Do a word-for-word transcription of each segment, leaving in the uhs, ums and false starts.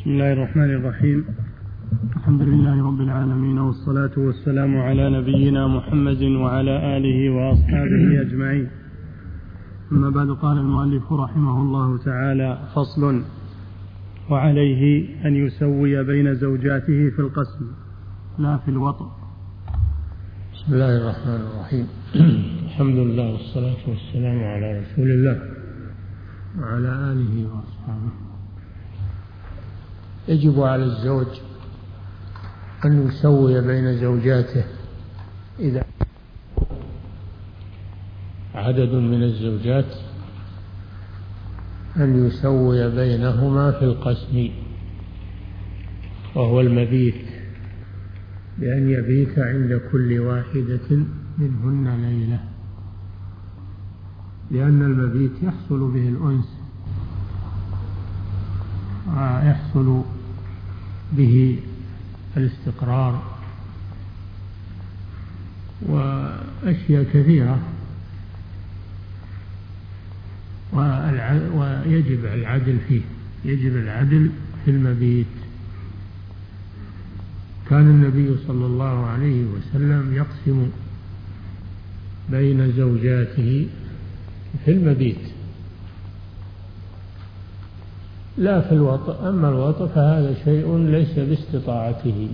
بسم الله الرحمن الرحيم. الحمد لله رب العالمين، والصلاة والسلام على نبينا محمد وعلى آله وأصحابه أجمعين. أما بعد، قال المؤلف رحمه الله تعالى: فصل: وعليه أن يسوي بين زوجاته في القسم لا في الوطء. بسم الله الرحمن الرحيم. الحمد لله والصلاة والسلام على رسول الله وعلى آله وأصحابه. يجب على الزوج أن يسوي بين زوجاته إذا عدد من الزوجات، أن يسوي بينهما في القسم، وهو المبيت، بأن يبيت عند كل واحدة منهن ليلة، لأن المبيت يحصل به الأنس ويحصل به الاستقرار وأشياء كثيرة، ويجب العدل فيه، يجب العدل في المبيت. كان النبي صلى الله عليه وسلم يقسم بين زوجاته في المبيت لا في الوطء. أما الوطء فهذا شيء ليس باستطاعته،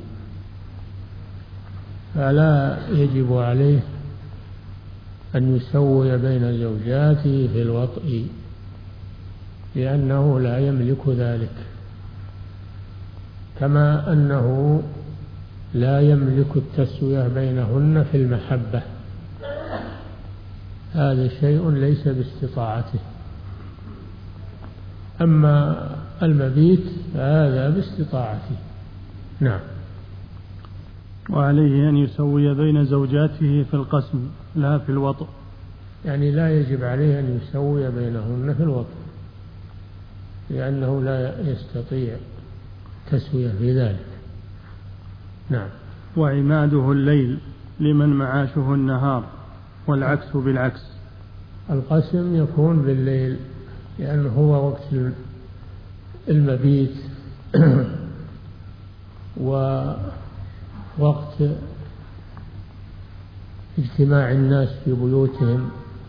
فلا يجب عليه أن يسوي بين زوجاته في الوطء، لأنه لا يملك ذلك، كما أنه لا يملك التسوية بينهن في المحبة، هذا شيء ليس باستطاعته. أما المبيت فهذا باستطاعته. نعم. وعليه أن يسوي بين زوجاته في القسم لا في الوطء، يعني لا يجب عليه أن يسوي بينهن في الوطء، لأنه لا يستطيع تسوية في ذلك. نعم. وعماده الليل لمن معاشه النهار، والعكس بالعكس. القسم يكون بالليل لأنه هو وقت المبيت ووقت اجتماع الناس في بيوتهم،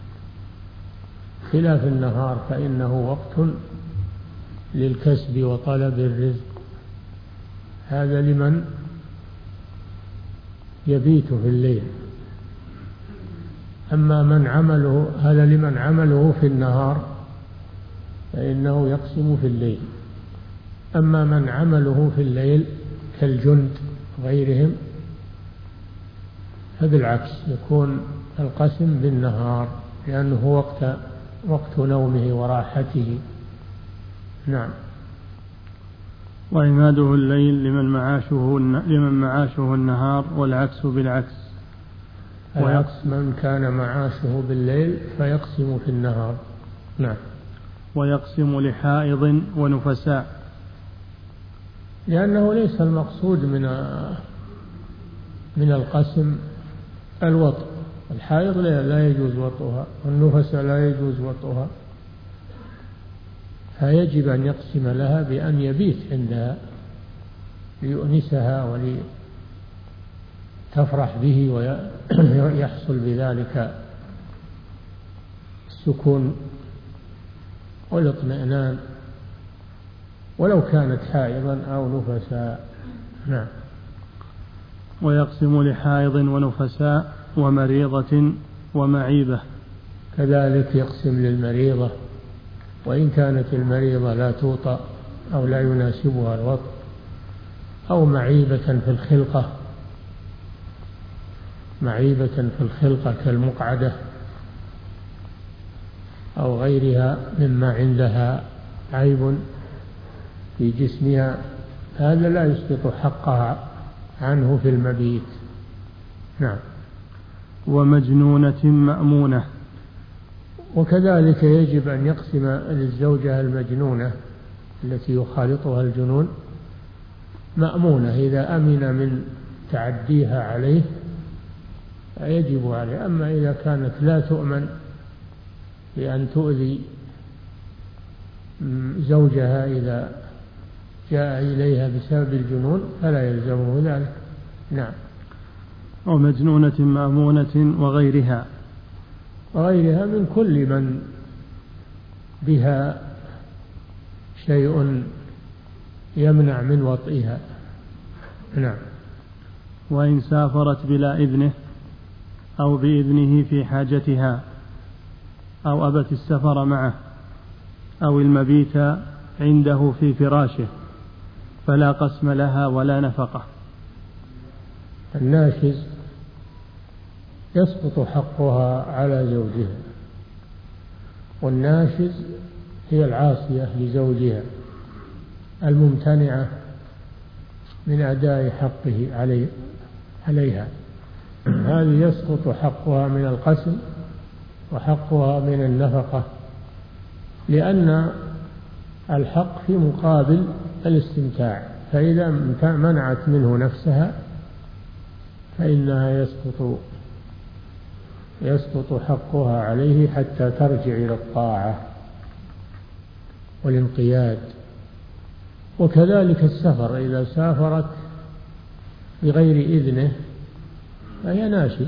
خلاف النهار فإنه وقت للكسب وطلب الرزق، هذا لمن يبيت في الليل. أما من عمله هذا لمن عمله في النهار فإنه يقسم في الليل. أما من عمله في الليل كالجند وغيرهم فبالعكس، يكون القسم بالنهار، لأنه وقت وقت نومه وراحته. نعم. وعماده الليل لمن معاشه لمن معاشه النهار، والعكس بالعكس. العكس، من كان معاشه بالليل فيقسم في النهار. نعم. ويقسم لحائض ونفساء، لأنه ليس المقصود من من القسم الوطء. الحائض لا يجوز وطئها، والنفساء لا يجوز وطئها، فيجب أن يقسم لها بأن يبيت عندها ليؤنسها ولتفرح به، ويحصل بذلك السكون والاطمئنان، ولو كانت حائضا أو نفساء. نعم. ويقسم لحائض ونفساء ومريضة ومعيبة، كذلك يقسم للمريضة، وإن كانت المريضة لا توطأ أو لا يناسبها الوطء، أو معيبة في الخلقة، معيبة في الخلقة كالمقعدة أو غيرها مما عندها عيب في جسمها، هذا لا يسقط حقها عنه في المبيت. نعم. ومجنونة مأمونة، وكذلك يجب أن يقسم للزوجة المجنونة التي يخالطها الجنون مأمونة، إذا أمن من تعديها عليه فيجب عليه. أما إذا كانت لا تؤمن بأن تؤذي زوجها إذا جاء إليها بسبب الجنون فلا يلزمه ذلك. نعم. ومجنونة مأمونة وغيرها وغيرها من كل من بها شيء يمنع من وطئها. نعم. وإن سافرت بلا إذنه أو بإذنه في حاجتها أو أبت السفر معه أو المبيت عنده في فراشه فلا قسم لها ولا نفقة. الناشز يسقط حقها على زوجها، والناشز هي العاصية لزوجها الممتنعة من أداء حقه عليه عليها، هذه يسقط حقها من القسم وحقها من النفقة، لأن الحق في مقابل الاستمتاع، فإذا منعت منه نفسها فإنها يسقط يسقط حقها عليه حتى ترجع إلى الطاعة والانقياد. وكذلك السفر، إذا سافرت بغير إذنه فهي ناشز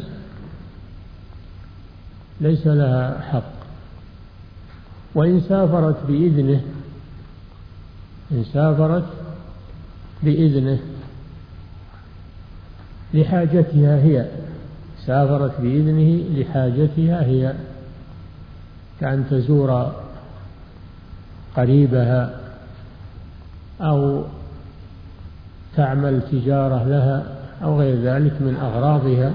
ليس لها حق. وإن سافرت بإذنه إن سافرت بإذنه لحاجتها هي سافرت بإذنه لحاجتها هي، كأن تزور قريبها أو تعمل تجارة لها أو غير ذلك من أغراضها،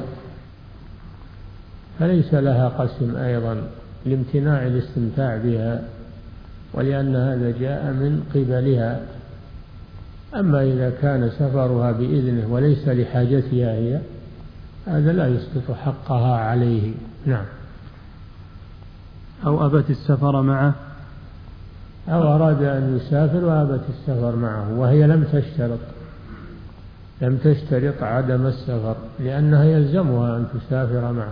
فليس لها قسم أيضا لامتناع الاستمتاع بها، ولأن هذا جاء من قبلها. أما إذا كان سفرها بإذنه وليس لحاجتها هي، هذا لا يسقط حقها عليه. نعم. أو أبت السفر معه أو أراد أن يسافر وأبت السفر معه وهي لم تشترط لم تشترط عدم السفر، لأنها يلزمها أن تسافر معه،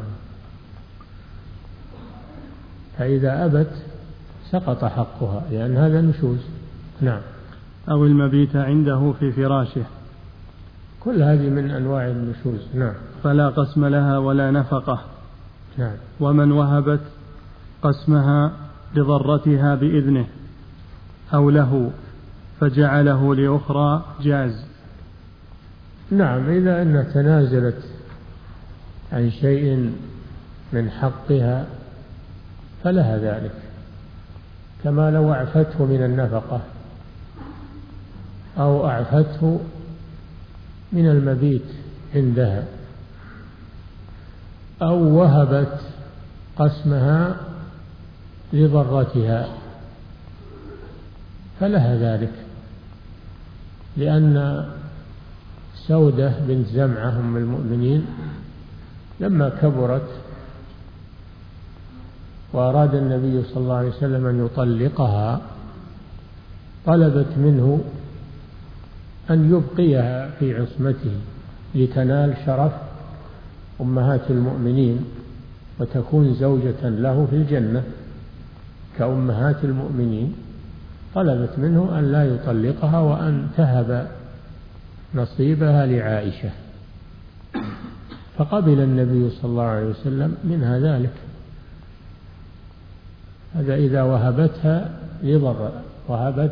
فإذا أبت سقط حقها لأن هذا نشوز. نعم. أو المبيت عنده في فراشه، كل هذه من أنواع النشوز. نعم. فلا قسم لها ولا نفقة. نعم. ومن وهبت قسمها لضرتها بإذنه أو له فجعله لأخرى جاز. نعم. إذا أنها تنازلت عن شيء من حقها فلها ذلك، كما لو أعفته من النفقة أو أعفته من المبيت عندها أو وهبت قسمها لضرتها فلها ذلك، لأن سودة بنت زمعة أم المؤمنين لما كبرت وأراد النبي صلى الله عليه وسلم أن يطلقها طلبت منه أن يبقيها في عصمته لتنال شرف أمهات المؤمنين وتكون زوجة له في الجنة كأمهات المؤمنين. طلبت منه أن لا يطلقها وأن تهب نصيبها لعائشة، فقبل النبي صلى الله عليه وسلم منها ذلك. هذا إذا وهبتها لضر وهبت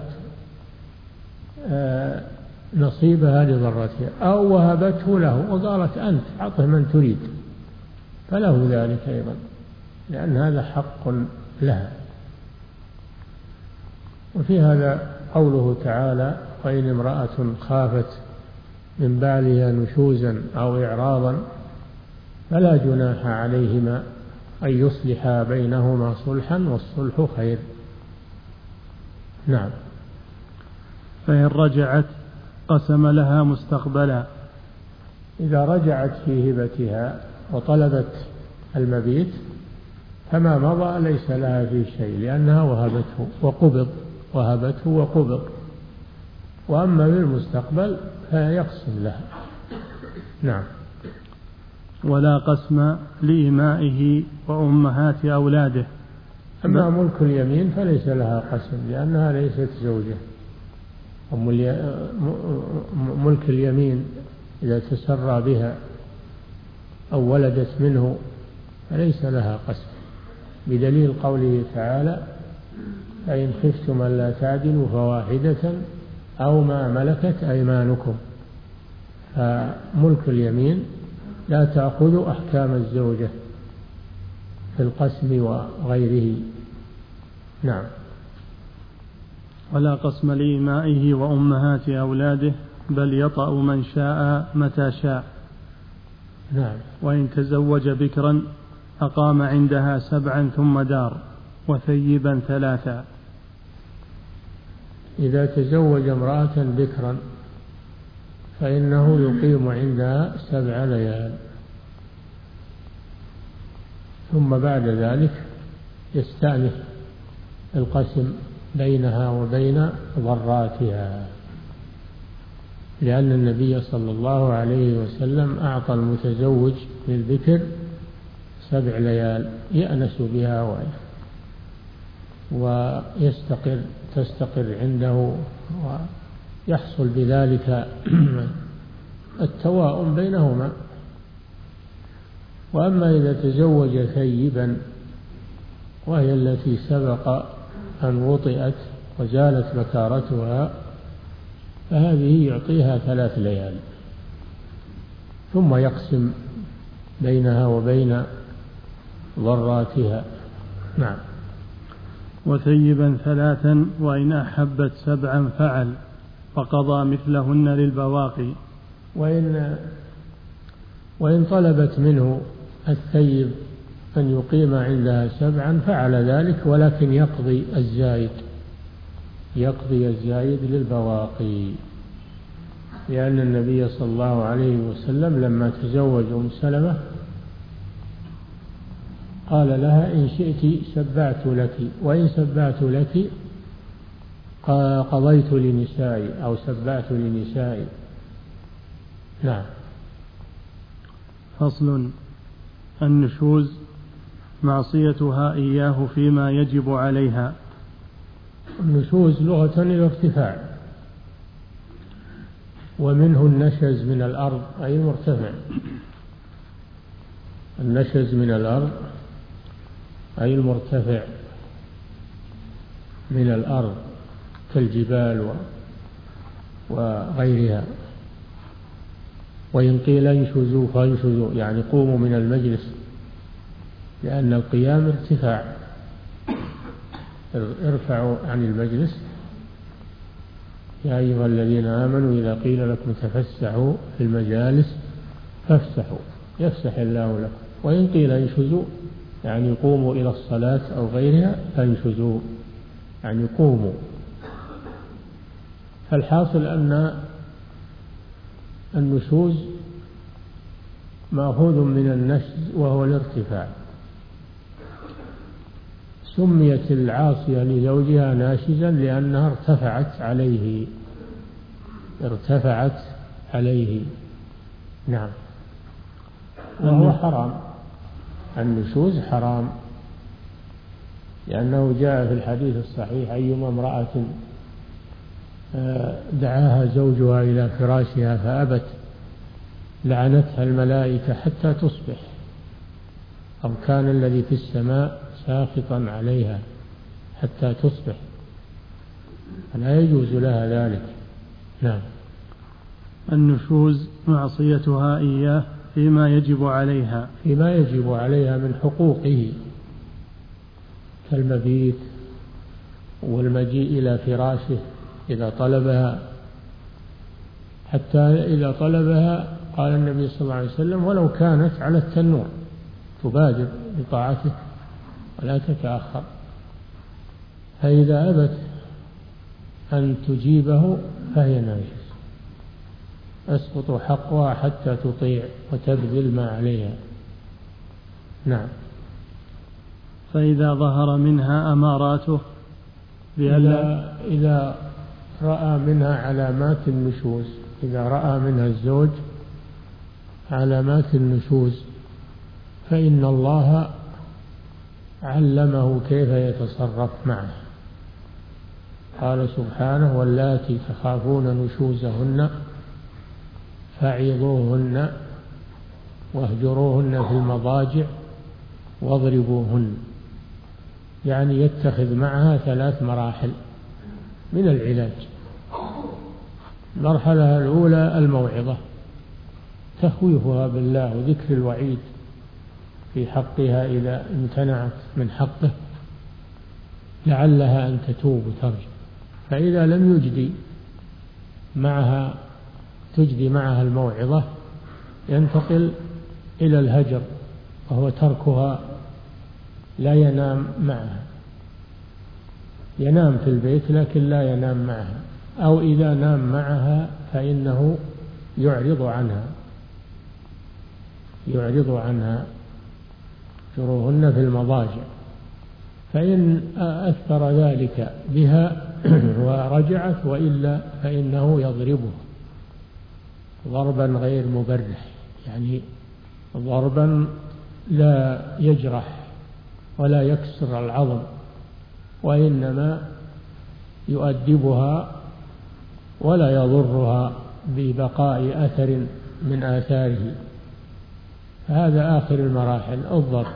نصيبها لضرتها، أو وهبته له وقالت أنت أعطه من تريد فله ذلك أيضا، لأن هذا حق لها. وفي هذا قوله تعالى: وإن امرأة خافت من بعلها نشوزا أو إعراضا فلا جناح عليهما أن يصلحا بينهما صلحا والصلح خير. نعم. فإن رجعت قسم لها مستقبلا، إذا رجعت في هبتها وطلبت المبيت فما مضى ليس لها في شيء، لأنها وهبته وقبض وهبته وقبض. وأما بالمستقبل فيقسم لها. نعم. ولا قسم لإمائه وأمهات أولاده. أما ملك اليمين فليس لها قسم لأنها ليست زوجة. ملك اليمين إذا تسرى بها أو ولدت منه فليس لها قسم، بدليل قوله تعالى: فإن خفتم ألا تعدلوا فواحدة أو ما ملكت أيمانكم. فملك اليمين لا تأخذ أحكام الزوجة في القسم وغيره. نعم. ولا قسم لإمائه وأمهات أولاده، بل يطأ من شاء متى شاء. نعم. وإن تزوج بكرا أقام عندها سبعا ثم دار، وثيبا ثلاثا. إذا تزوج امرأة بكرا فإنه يقيم عندها سبع ليال، ثم بعد ذلك يستأنف القسم بينها وبين ضراتها، لأن النبي صلى الله عليه وسلم أعطى المتزوج للبكر سبع ليال يأنس بها ويستقر تستقر عنده، ويحصل بذلك التواؤم بينهما. وأما إذا تزوج ثيبا وهي التي سبق أن وطئت وزالت بكارتها، فهذه يعطيها ثلاث ليال ثم يقسم بينها وبين ضراتها. نعم. وثيبا ثلاثا، وإن أحبت سبعا فعل، فقضى مثلهن للبواقي. وإن وإن طلبت منه الثيب أن يقيم عندها سبعا فعل ذلك، ولكن يقضي الزايد يقضي الزايد للبواقي، لأن النبي صلى الله عليه وسلم لما تزوج أم سلمة قال لها: إن شئت سبعت لك، وإن سبعت لك قضيت لنسائي أو سبعت لنسائي. نعم. فصل: النشوز معصيتها إياه فيما يجب عليها. النشوز لغة الارتفاع، ومنه النشز من الأرض أي المرتفع. النشز من الأرض أي المرتفع من الأرض كالجبال وغيرها. وإن قيل انشزوا فانشزوا، يعني قوموا من المجلس، لأن القيام ارتفاع. ارفعوا عن المجلس. يا أيها الذين آمنوا إذا قيل لكم تفسحوا في المجالس فافسحوا يفسح الله لكم. وإن قيل انشزوا يعني قوموا إلى الصلاة أو غيرها، فانشزوا يعني قوموا. فالحاصل أن النشوز مأخوذ من النشز وهو الارتفاع. سميت العاصية لزوجها ناشزا لأنها ارتفعت عليه ارتفعت عليه. نعم. وهو حرام، النشوز حرام، لأنه جاء في الحديث الصحيح: أيما امرأة دعاها زوجها إلى فراشها فأبت لعنتها الملائكة حتى تصبح، أو كان الذي في السماء ساخطا عليها حتى تصبح، فلا يجوز لها ذلك. نعم. النشوز معصيتها إياه فيما يجب عليها فيما يجب عليها من حقوقه، كالمبيت والمجيء إلى فراشه إذا طلبها، حتى إذا طلبها قال النبي صلى الله عليه وسلم: ولو كانت على التنور تبادر بطاعته ولا تتأخر. فإذا أبت أن تجيبه فهي ناجز، أسقط حقها حتى تطيع وتبذل ما عليها. نعم. فإذا ظهر منها أماراته إذا, إذا رأى منها علامات النشوز، إذا رأى منها الزوج علامات النشوز فإن الله علمه كيف يتصرف معه، قال سبحانه: واللاتي تخافون نشوزهن فعظوهن واهجروهن في المضاجع واضربوهن، يعني يتخذ معها ثلاث مراحل من العلاج. المرحلة الأولى الموعظة، تخويفها بالله وذكر الوعيد في حقها إذا امتنعت من حقه لعلها أن تتوب وترجع. فإذا لم يجدي معها تجدي معها الموعظة ينتقل إلى الهجر، وهو تركها، لا ينام معها، ينام في البيت لكن لا ينام معها، أو إذا نام معها فإنه يعرض عنها يعرض عنها يهجرهن في المضاجع. فإن أثر ذلك بها ورجعت، وإلا فإنه يضربه ضربا غير مبرح، يعني ضربا لا يجرح ولا يكسر العظم، وإنما يؤدبها ولا يضرها ببقاء أثر من آثاره. هذا آخر المراحل الضرب.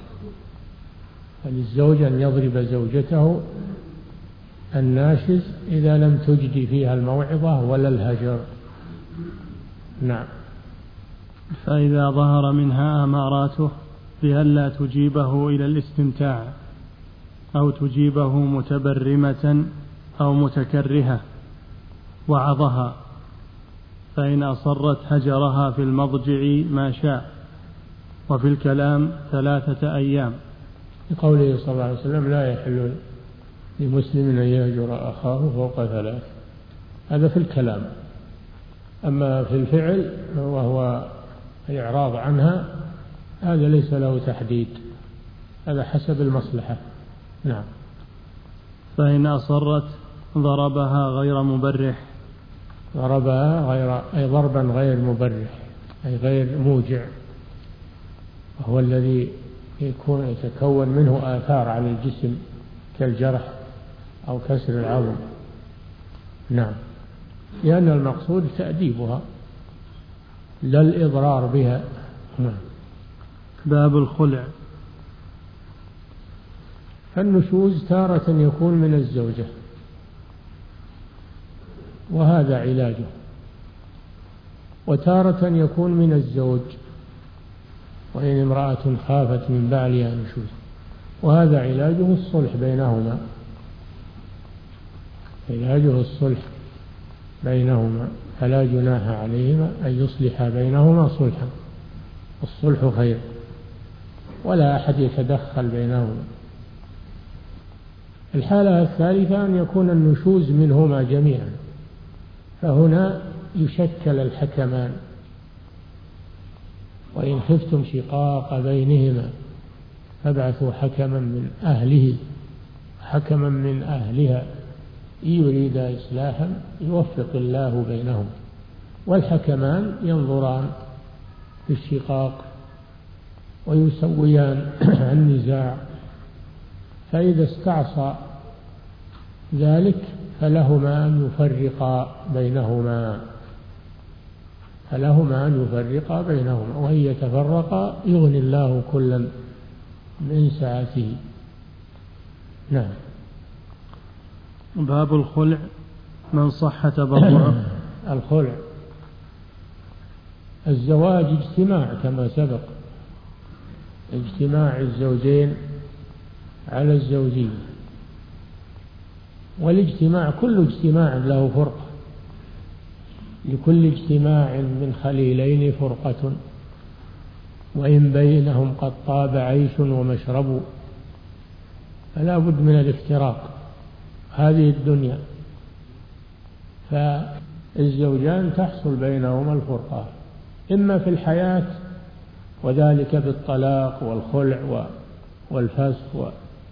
فللزوج أن يضرب زوجته الناشز إذا لم تجدي فيها الموعظة ولا الهجر. نعم. فإذا ظهر منها أماراته بألا تجيبه إلى الاستمتاع أو تجيبه متبرمة أو متكرهة وعظها، فإن أصرت هجرها في المضجع ما شاء، وفي الكلام ثلاثة أيام، لقوله صلى الله عليه وسلم: لا يحل لمسلم أن يهجر أخاه فوق ثلاث. هذا في الكلام. أما في الفعل وهو الإعراض عنها هذا ليس له تحديد، هذا حسب المصلحة. نعم. فإن أصرت ضربها غير مبرح ضربها غير أي ضربا غير مبرح، أي غير موجع، وهو الذي يكون يتكون منه آثار على الجسم كالجرح أو كسر العظم. نعم. لأن المقصود تأديبها لا الإضرار بها. نعم. باب الخلع. النشوز تارة يكون من الزوجة وهذا علاجه، وتارة يكون من الزوج وإن امرأة خافت من بعلها نشوز، وهذا علاجه الصلح بينهما علاجه الصلح بينهما فلا جناح عليهما أن يصلح بينهما صلحا، الصلح خير، ولا أحد يتدخل بينهما. الحالة الثالثة أن يكون النشوز منهما جميعا، فهنا يشكل الحكمان، وإن خفتم شقاق بينهما فابعثوا حكما من أهله حكما من أهلها إن يريد إصلاحا يوفق الله بينهم. والحكمان ينظران في الشقاق ويسويان النزاع، فإذا استعصى ذلك فلهما أن يفرقا بينهما فلهما أن يفرقا بينهما وإن يتفرقا يغني الله كلا من سعته. نعم. باب الخلع. من صح تبرعه. الخلع الزواج اجتماع كما سبق، اجتماع الزوجين على الزوجية، والاجتماع كل اجتماع له فرقة، لكل اجتماع من خليلين فرقة، وإن بينهم قد طاب عيش ومشرب، فلا بد من الافتراق هذه الدنيا. فالزوجان تحصل بينهما الفرقة إما في الحياة وذلك بالطلاق والخلع والفسخ،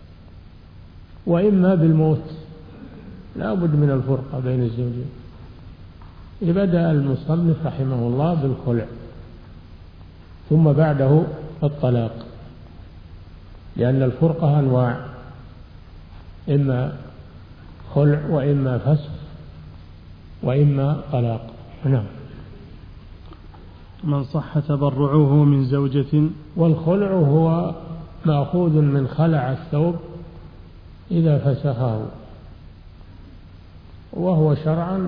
وإما بالموت، لا بد من الفرقة بين الزوجين. بدأ المصنف رحمه الله بالخلع ثم بعده الطلاق، لأن الفرقة أنواع، إما خلع وإما فسخ وإما طلاق. نعم. من صح تبرعه من زوجة. والخلع هو مأخوذ من خلع الثوب إذا فسخه، وهو شرعا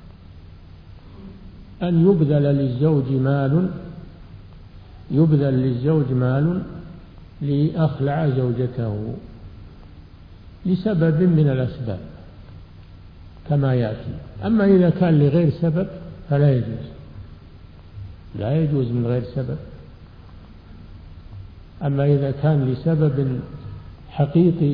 أن يبذل للزوج مال يبذل للزوج مال لأخلع زوجته لسبب من الأسباب كما يأتي. أما إذا كان لغير سبب فلا يجوز، لا يجوز من غير سبب. أما إذا كان لسبب حقيقي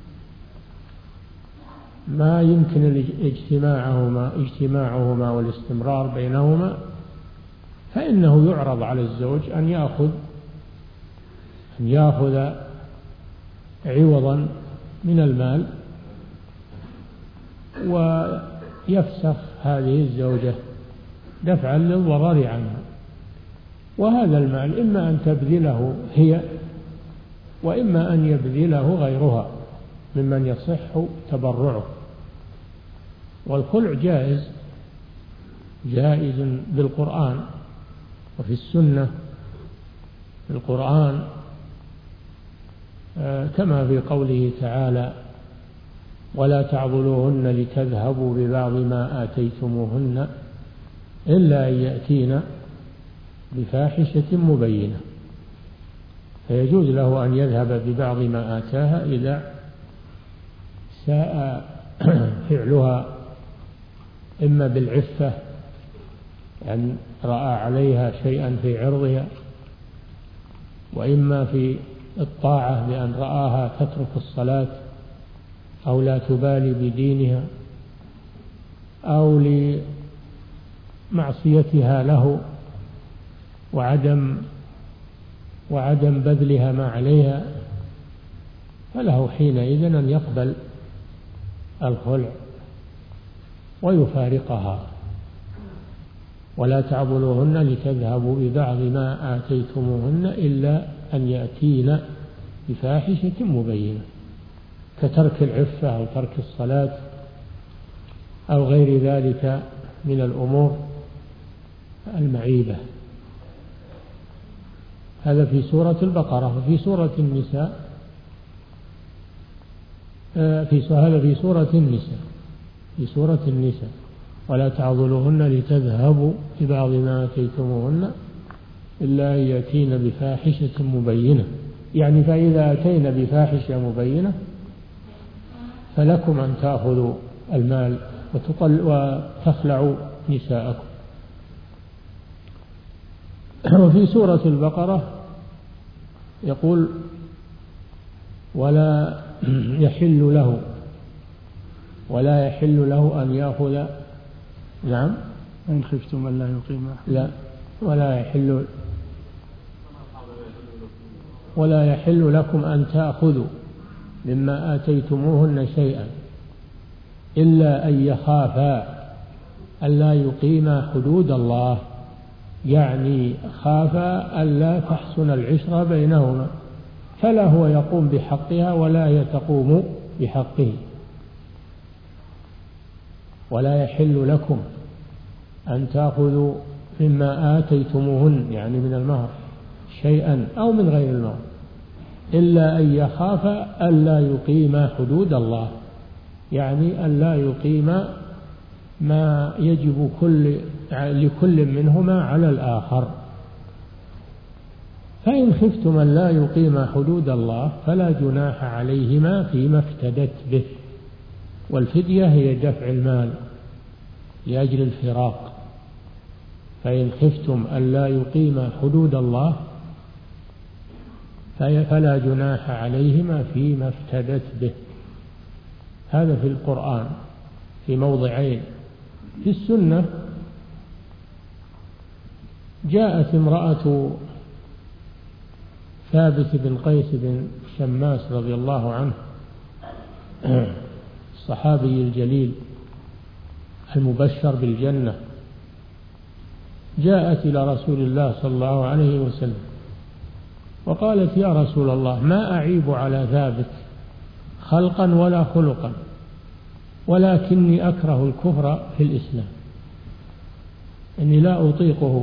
ما يمكن اجتماعهما اجتماعهما والاستمرار بينهما فإنه يعرض على الزوج أن يأخذ أن يأخذ عوضا من المال ويفسخ هذه الزوجة دفعا للضرر عنها. وهذا المال إما أن تبذله هي وإما أن يبذله غيرها ممن يصح تبرعه. والخلع جائز جائز بالقرآن وفي السنة. في القرآن كما في قوله تعالى: ولا تعضلوهن لتذهبوا ببعض ما آتيتموهن إلا أن يأتين بفاحشة مبينة. فيجوز له أن يذهب ببعض ما آتاها إذا ساء فعلها، إما بالعفة أن رأى عليها شيئا في عرضها، وإما في الطاعة بأن رآها تترك الصلاة أو لا تبالي بدينها، أو لمعصيتها له وعدم وعدم بذلها ما عليها، فله حينئذ أن يقبل الخلع ويفارقها. ولا تعضلوهن لتذهبوا ببعض ما آتيتموهن إلا أن يأتين بفاحشة مبينة، كترك العفة أو ترك الصلاة أو غير ذلك من الأمور المعيبة. هذا في سورة البقرة. وفي سورة النساء في هذا في سورة النساء في سورة النساء ولا تعضلوهن لتذهبوا ببعض ما آتيتموهن إلا أن يأتين بفاحشة مبينة، يعني فإذا أتينا بفاحشة مبينة فلكم أن تأخذوا المال وتخلعوا نساءكم. وفي سورة البقرة يقول: ولا يحل له ولا يحل له أن يأخذ. نعم. إن خفتم أن لا يقيم. لا ولا يحل ولا يحل لكم أن تأخذوا مما آتيتموهن شيئا إلا أن يخافا ألا يقيما حدود الله، يعني خافا ألا تحسن العشرة بينهما، فلا هو يقوم بحقها ولا هي تقوم بحقه. ولا يحل لكم أن تأخذوا مما آتيتموهن، يعني من المهر شيئا أو من غير المهر، إلا أن يخافا ألا يقيما حدود الله، يعني ألا يقيما ما يجب كل لكل منهما على الآخر. فإن خفتم أن لا يقيما حدود الله فلا جناح عليهما فيما افتدت به، والفدية هي دفع المال لأجل الفراق. فإن خفتم أن لا يقيما حدود الله فلا جناح عليهما فيما افتدت به. هذا في القرآن في موضعين. في السنة جاءت امرأة ثابت بن قيس بن شماس رضي الله عنه الصحابي الجليل المبشر بالجنة، جاءت إلى رسول الله صلى الله عليه وسلم وقالت: يا رسول الله، ما أعيب على ثابت خلقا ولا خلقا، ولكني أكره الكفر في الإسلام، إني لا أطيقه،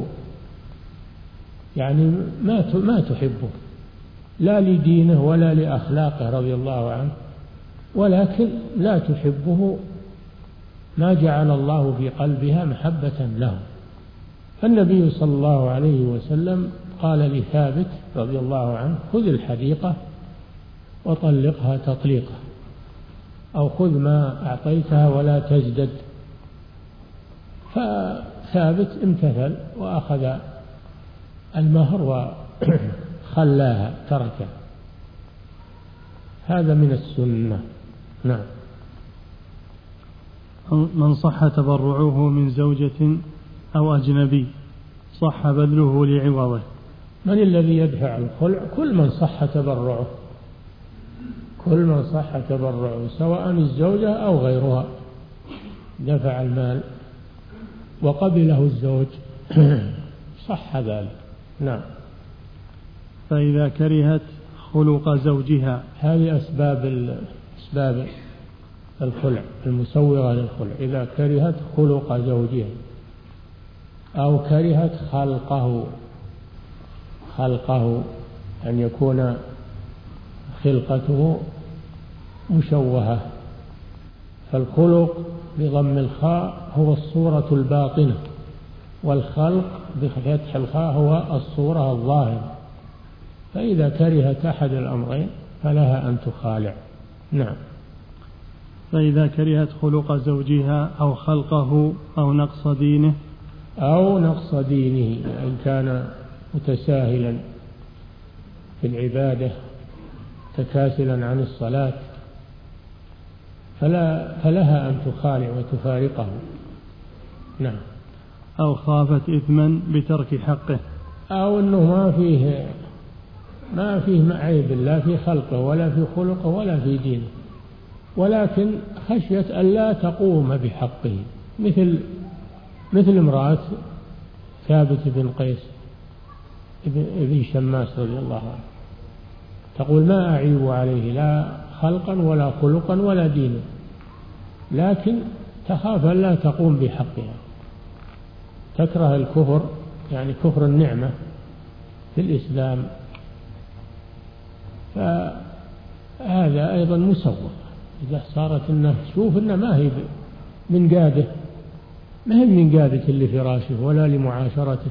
يعني ما ما تحبه لا لدينه ولا لأخلاقه رضي الله عنه، ولكن لا تحبه، ما جعل الله في قلبها محبة له. فالنبي صلى الله عليه وسلم قال لثابت رضي الله عنه: خذ الحديقة وطلقها تطليقا، أو خذ ما أعطيتها ولا تزدد. فثابت امتثل وأخذ المهر وخلاها تركها. هذا من السنة. نعم. من صح تبرعه من زوجة أو أجنبي صح بذله لعوضه. من الذي يدفع الخلع؟ كل من صح تبرعه، كل من صح تبرعه سواء الزوجة أو غيرها، دفع المال وقبله الزوج صح ذلك. نعم. فإذا كرهت خلق زوجها، هذه أسباب أسباب الخلع المسوغة للخلع: إذا كرهت خلق زوجها أو كرهت خلقه، خلقه أن يكون خلقته مشوهة. فالخلق بضم الخاء هو الصورة الباطنة، والخلق بفتح الخاء هو الصورة الظاهرة. فإذا كرهت أحد الأمرين فلها أن تخالع. نعم. فإذا كرهت خلق زوجها أو خلقه أو نقص دينه، أو نقص دينه، إن كان متساهلا في العبادة تكاسلا عن الصلاة فلا فلها أن تخالع وتفارقه. نعم. أو خافت إثما بترك حقه، أو أنه ما فيه ما فيه عيب لا في خلقه ولا في خلقه ولا في دينه، ولكن خشية أن لا تقوم بحقه، مثل مثل امرأة ثابت بن قيس ابن شماس رضي الله عنه، تقول: ما أعيب عليه لا خلقا ولا خلقا ولا دينا، لكن تخاف أن لا تقوم بحقها، تكره الكفر، يعني كفر النعمة في الإسلام. فهذا أيضا مسوغ. إذا صارت إنه تشوف إنه ما هي من قاده، ما هي من قادة لفراشه ولا لمعاشرته،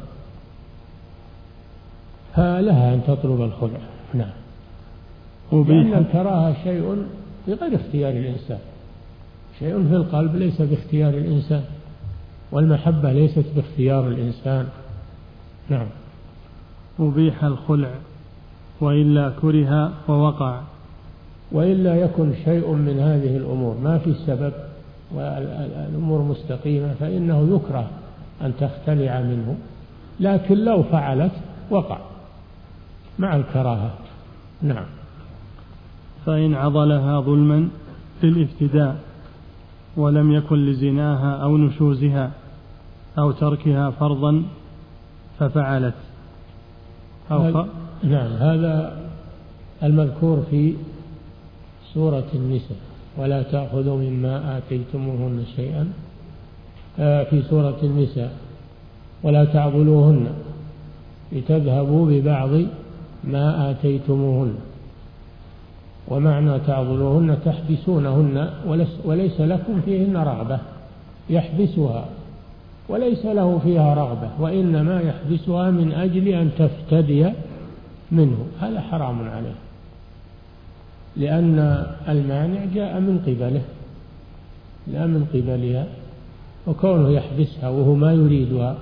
فلها أن تطلب الخلع. نعم. لأن الكراهة شيء بغير اختيار الإنسان، شيء في القلب ليس باختيار الإنسان، والمحبة ليست باختيار الإنسان. نعم. أبيح الخلع وإلا كره ووقع. وإلا يكن شيء من هذه الأمور ما في سبب والأمور مستقيمة فإنه يكره أن تختلع منه، لكن لو فعلت وقع مع الكراهة. نعم. فإن عضلها ظلما للافتداء ولم يكن لزناها أو نشوزها أو تركها فرضا ففعلت أو ف... نعم. هذا المذكور في سورة النساء: ولا تأخذوا مما آتيتموهن شيئا. في سورة النساء: ولا تعضلوهن لتذهبوا ببعض ما آتيتموهن. ومعنى تعضلوهن تحبسونهن وليس لكم فيهن رغبة، يحبسها وليس له فيها رغبة، وإنما يحبسها من أجل أن تفتدي منه، هذا حرام عليه، لأن المانع جاء من قبله لا من قبلها، وكونه يحبسها وهو ما يريدها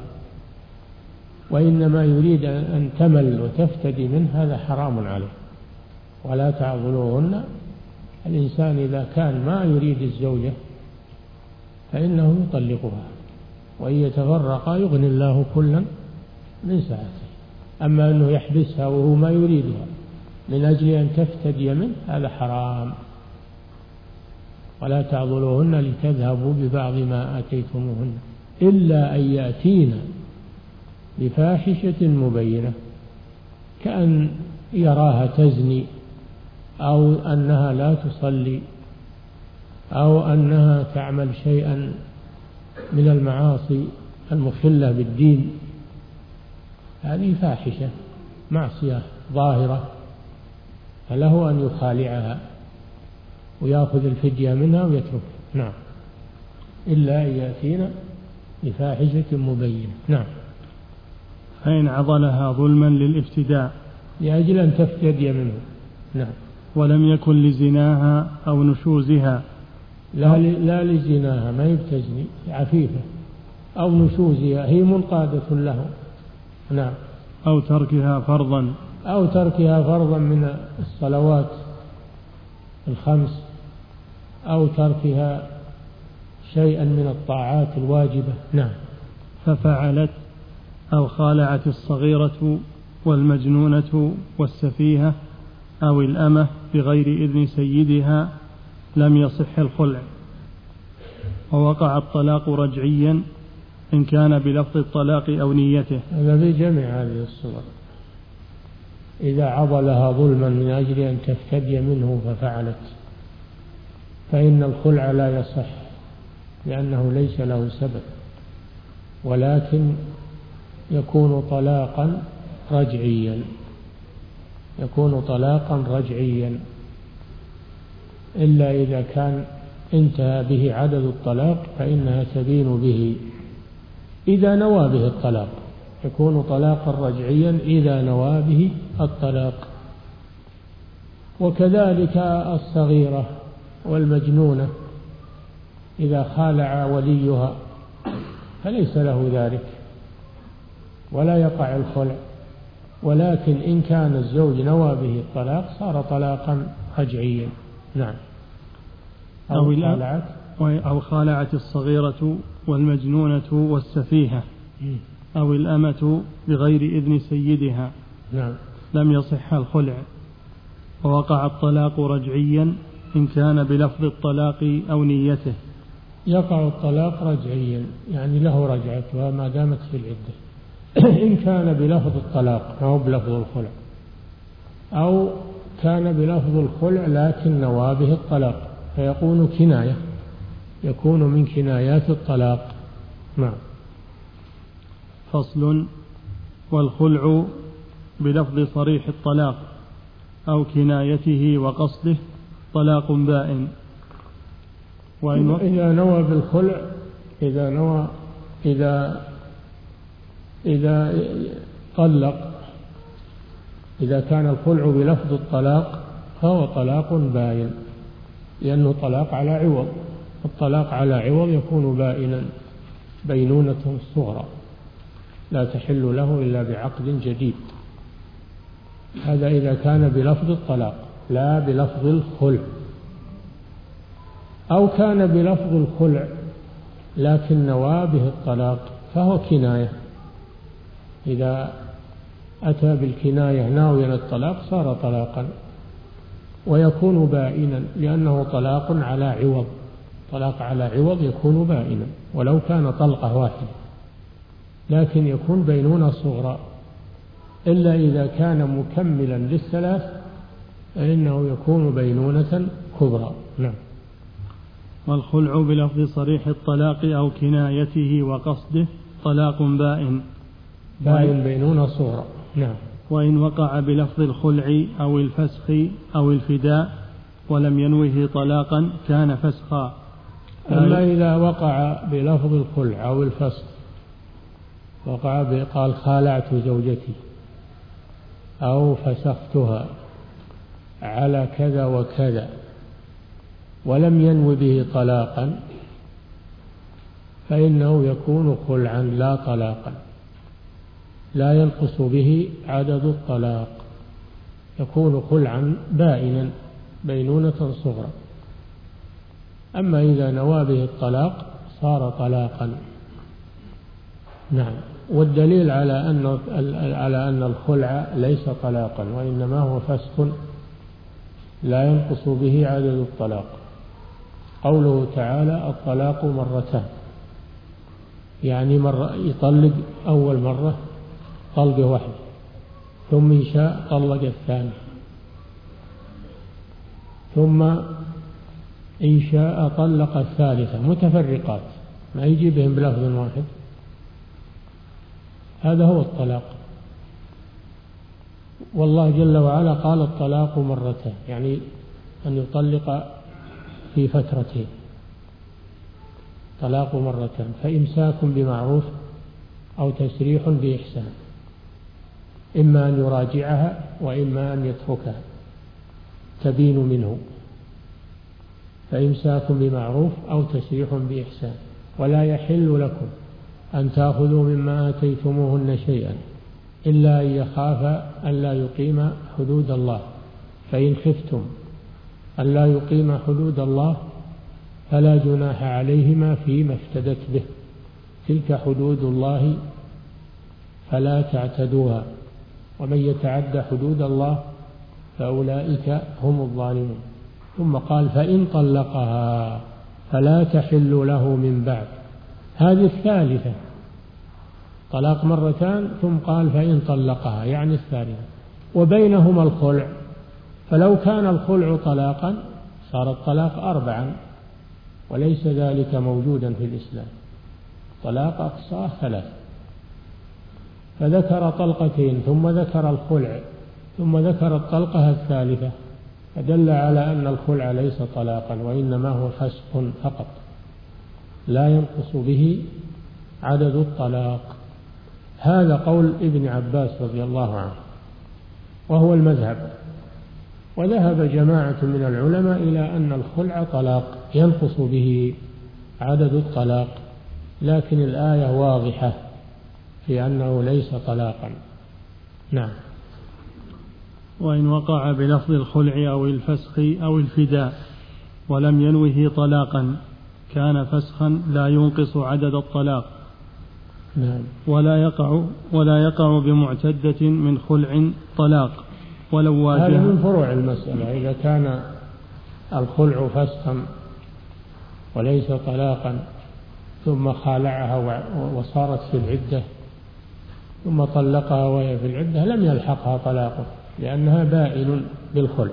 وإنما يريد أن تمل وتفتدي منه، هذا حرام عليه. ولا تعضلوهن، الإنسان إذا كان ما يريد الزوجة فإنه يطلقها، وإن يتفرقا يغني الله كلا من سعته. أما أنه يحبسها وهو ما يريدها من أجل أن تفتدي منه، هذا حرام. ولا تعضلوهن لتذهبوا ببعض ما آتيتموهن إلا أن يأتين بفاحشة مبينة، كأن يراها تزني أو أنها لا تصلي أو أنها تعمل شيئا من المعاصي المخلة بالدين، هذه فاحشة معصية ظاهرة، فله أن يخالعها ويأخذ الفدية منها ويتركها. نعم، إلا أن يأتينا بفاحشة مبينة. نعم. فإن عضلها ظلما للافتداء لأجل أن تفتدي منه. نعم. ولم يكن لزناها أو نشوزها. لا, لا لزناها، ما يبتزني، عفيفة، أو نشوزها، هي منقادة له. نعم. أو تركها فرضا أو تركها فرضا من الصلوات الخمس، أو تركها شيئا من الطاعات الواجبة. نعم. ففعلت أو خالعت الصغيرة والمجنونة والسفيهة أو الأمة بغير إذن سيدها لم يصح الخلع، ووقع الطلاق رجعيا إن كان بلفظ الطلاق أو نيته. هذا في جميع هذه الصور. إذا عضلها ظلما من أجل أن تفتدي منه ففعلت، فإن الخلع لا يصح، لأنه ليس له سبب، ولكن يكون طلاقا رجعيا، يكون طلاقا رجعيا، إلا إذا كان انتهى به عدد الطلاق فإنها تبين به إذا نوى به الطلاق، يكون طلاقا رجعيا إذا نوى به الطلاق. وكذلك الصغيرة والمجنونة إذا خالع وليها فليس له ذلك ولا يقع الخلع، ولكن إن كان الزوج نوى به الطلاق صار طلاقا رجعيا. نعم. أو, أو خالعت أو خالعت الصغيرة والمجنونة والسفيهة أو الأمة بغير إذن سيدها. نعم. لم يصح الخلع، ووقع الطلاق رجعيا إن كان بلفظ الطلاق أو نيته. يقع الطلاق رجعيا، يعني له رجعتها ما دامت في العدة، إن كان بلفظ الطلاق أو بلفظ الخلع، أو كان بلفظ الخلع لكن نوى به الطلاق فيكون كناية، يكون من كنايات الطلاق. نعم. فصل. والخلع بلفظ صريح الطلاق أو كنايته وقصده طلاق بائن. وإن إذا نوى بالخلع، إذا نوى إذا إذا طلق، إذا كان الخلع بلفظ الطلاق فهو طلاق بائن، لأنه طلاق على عوض، الطلاق على عوض يكون بائنا بينونة صغرى لا تحل له إلا بعقد جديد. هذا إذا كان بلفظ الطلاق لا بلفظ الخلع. أو كان بلفظ الخلع لكن نوى به الطلاق فهو كناية، إذا أتى بالكناية ناويا الطلاق صار طلاقا، ويكون بائنا لأنه طلاق على عوض، طلاق على عوض يكون بائنا ولو كان طلقة واحدة، لكن يكون بينونة صغرى، إلا إذا كان مكملا للثلاث فإنه يكون بينونة كبرى. نعم. والخلع بلفظ صريح الطلاق أو كنايته وقصده طلاق بائن بائن بينونة صغرى. نعم. وإن وقع بلفظ الخلع أو الفسخ أو الفداء ولم ينوه طلاقا كان فسخا. أما إذا وقع بلفظ الخلع أو الفسخ، وقع قال خالعت زوجتي أو فسختها على كذا وكذا ولم ينو به طلاقا فإنه يكون خلعا لا طلاقا، لا ينقص به عدد الطلاق، يكون خلعا بائنا بينونة صغرى. أما إذا نوى به الطلاق صار طلاقا. نعم. والدليل على أن على أن الخلع ليس طلاقا وإنما هو فسخ لا ينقص به عدد الطلاق قوله تعالى الطلاق مرتان، يعني مرة يطلق أول مرة طلقة واحدة ثم إن شاء طلق الثاني، ثم إن شاء طلق الثالثة، متفرقات ما يجي بهم بلفظ واحد. هذا هو الطلاق. والله جل وعلا قال الطلاق مرتين، يعني أن يطلق في فترتين، طلاق مرتين، فإمساك بمعروف أو تسريح بإحسان، إما أن يراجعها وإما أن يتركها تبين منه، فإمساك بمعروف أو تسريح بإحسان. ولا يحل لكم أن تأخذوا مما آتيتموهن شيئا إلا أن يخافا ألا يقيم حدود الله، فإن خفتم ألا يقيم حدود الله فلا جناح عليهما فيما افتدت به، تلك حدود الله فلا تعتدوها، ومن يتعد حدود الله فأولئك هم الظالمون. ثم قال فإن طلقها فلا تحل له من بعد، هذه الثالثة، طلاق مرتان ثم قال فإن طلقها يعني الثالثة، وبينهما الخلع، فلو كان الخلع طلاقا صار الطلاق أربعا، وليس ذلك موجودا في الإسلام، طلاق أقصاه ثلاث، فذكر طلقتين ثم ذكر الخلع ثم ذكر الطلقة الثالثة، فدل على أن الخلع ليس طلاقا وإنما هو فسخ فقط، لا ينقص به عدد الطلاق. هذا قول ابن عباس رضي الله عنه وهو المذهب. وذهب جماعة من العلماء إلى أن الخلع طلاق ينقص به عدد الطلاق، لكن الآية واضحة في أنه ليس طلاقا. نعم. وإن وقع بلفظ الخلع أو الفسخ أو الفداء ولم ينوه طلاقا كان فسخا لا ينقص عدد الطلاق. نعم. ولا يقع ولا يقع بمعتدة من خلع طلاق ولو واجه. هذا من فروع المسألة، إذا كان الخلع فسخا وليس طلاقا ثم خالعها وصارت في العدة ثم طلقها وهي في العدة لم يلحقها طلاقه، لأنها بائن بالخلع،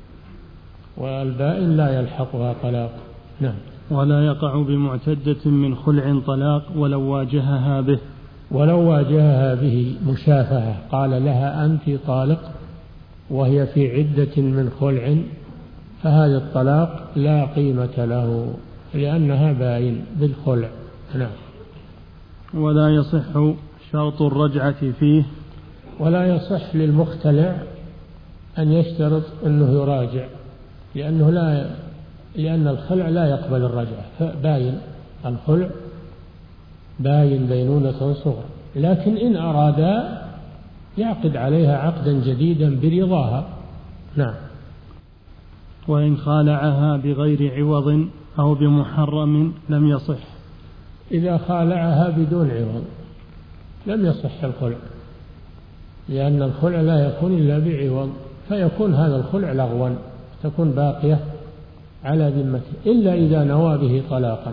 والبائن لا يلحقها طلاق. نعم. ولا يقع بمعتدة من خلع طلاق ولو واجهها به. ولو واجهها به مشافهة، قال لها أنت طالق وهي في عدة من خلع، فهذا الطلاق لا قيمة له لأنها بائن بالخلع. نعم. ولا يصح شرط الرجعة فيه. ولا يصح للمختلع أن يشترط أنه يراجع، لأنه لا لأن الخلع لا يقبل الرجعة، فباين الخلع باين بينونة صغرى، لكن إن أرادا يعقد عليها عقدا جديدا برضاها. نعم. وإن خالعها بغير عوض أو بمحرم لم يصح. إذا خالعها بدون عوض لم يصح الخلع، لأن الخلع لا يكون إلا بعوض، فيكون هذا الخلع لغوا، تكون باقية على ذمته، إلا إذا نوى به طلاقا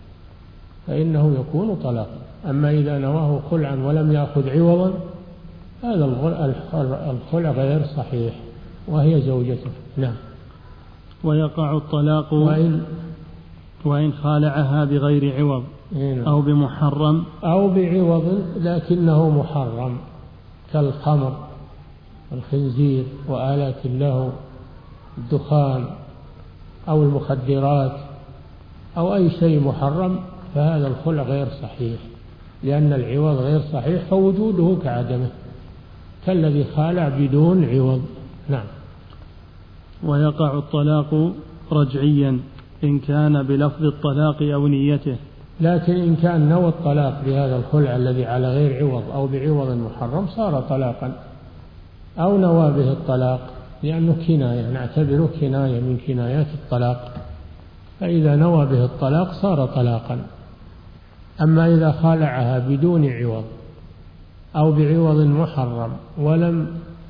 فإنه يكون طلاقا. أما إذا نواه خلعا ولم يأخذ عوضا هذا الخلع غير صحيح وهي زوجته. نعم. ويقع الطلاق وإن, وإن خالعها بغير عوض أو بمحرم أو بعوض لكنه محرم، كالخمر والخنزير وآلات اللهو، الدخان أو المخدرات أو أي شيء محرم، فهذا الخلع غير صحيح، لأن العوض غير صحيح فوجوده كعدمه، كالذي خالع بدون عوض. نعم. ويقع الطلاق رجعيا إن كان بلفظ الطلاق أو نيته، لكن إن كان نوى الطلاق بهذا الخلع الذي على غير عوض أو بعوض محرم صار طلاقا، أو نوى به الطلاق لأنه كناية، نعتبره كناية من كنايات الطلاق، فإذا نوى به الطلاق صار طلاقا. أما إذا خالعها بدون عوض أو بعوض محرم ولم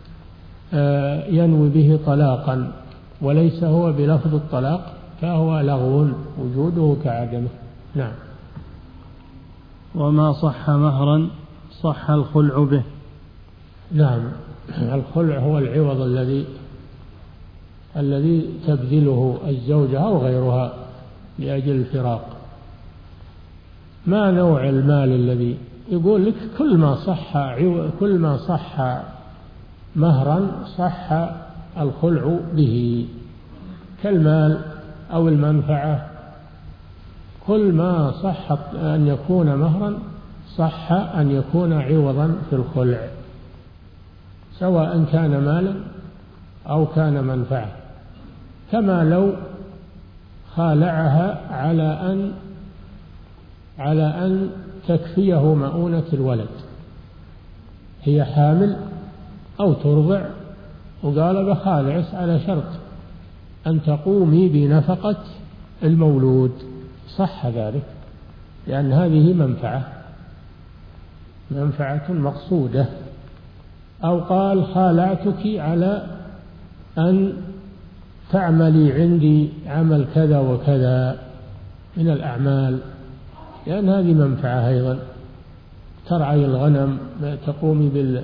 ينوي به طلاقا وليس هو بلفظ الطلاق فهو لغو وجوده كعدمه. نعم. وما صح مهرا صح الخلع به. نعم. الخلع هو العوض الذي الذي تبذله الزوجة أو غيرها لأجل الفراق. ما نوع المال الذي يقول لك كل ما صح كل ما صح مهرا صح الخلع به، كالمال أو المنفعة، كل ما صح أن يكون مهرا صح أن يكون عوضا في الخلع، سواء كان مالا أو كان منفعة. كما لو خالعها على أن على أن تكفيه مؤونة الولد، هي حامل أو ترضع وقال بخالع على شرط أن تقومي بنفقة المولود، صح ذلك، لأن هذه منفعة منفعة مقصودة. أو قال خالعتك على أن تعملي عندي عمل كذا وكذا من الأعمال، لأن هذه منفعة أيضا، ترعي الغنم، تقومي بال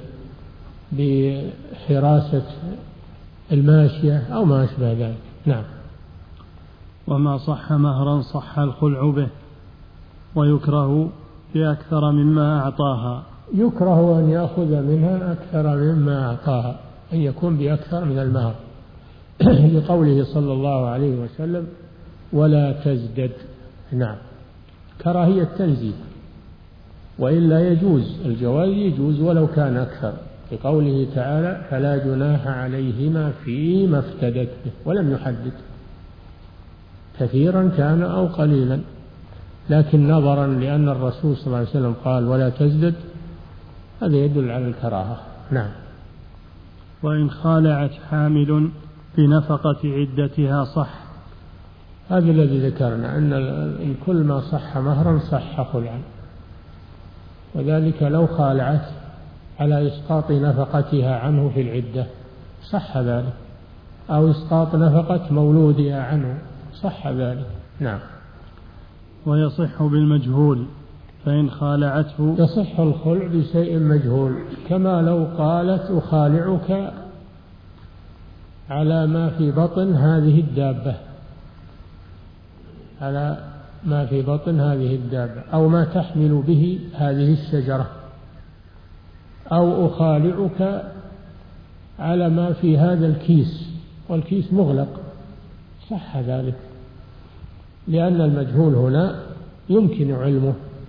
بحراسة الماشية أو ما أشبه ذلك. نعم. وما صح مهرا صح الخلع به، ويكره بأكثر مما أعطاها. يكره أن يأخذ منها أكثر مما أعطاها، أن يكون بأكثر من المهر لقوله صلى الله عليه وسلم ولا تزدد. نعم، كراهية تنزيه، وإلا يجوز، الجواز يجوز ولو كان أكثر، لقوله تعالى فلا جناح عليهما فيما افتدت به، ولم يحدد كثيرا كان أو قليلا، لكن نظرا لأن الرسول صلى الله عليه وسلم قال ولا تزدد، هذا يدل على الكراهة. نعم. وإن خالعت حامل بنفقة عدتها صح. هذا الذي ذكرنا، أن كل ما صح مهرا صح خلعا، وذلك لو خالعت على إسقاط نفقتها عنه في العدة صح ذلك، أو إسقاط نفقة مولودها عنه صح ذلك. نعم. ويصح بالمجهول، فإن خالعته يصح الخلع بشيء مجهول، كما لو قالت أخالعك على ما في بطن هذه الدابة، على ما في بطن هذه الدابة، أو ما تحمل به هذه الشجرة، أو أخالعك على ما في هذا الكيس والكيس مغلق، صح ذلك، لأن المجهول هنا يمكن علمه،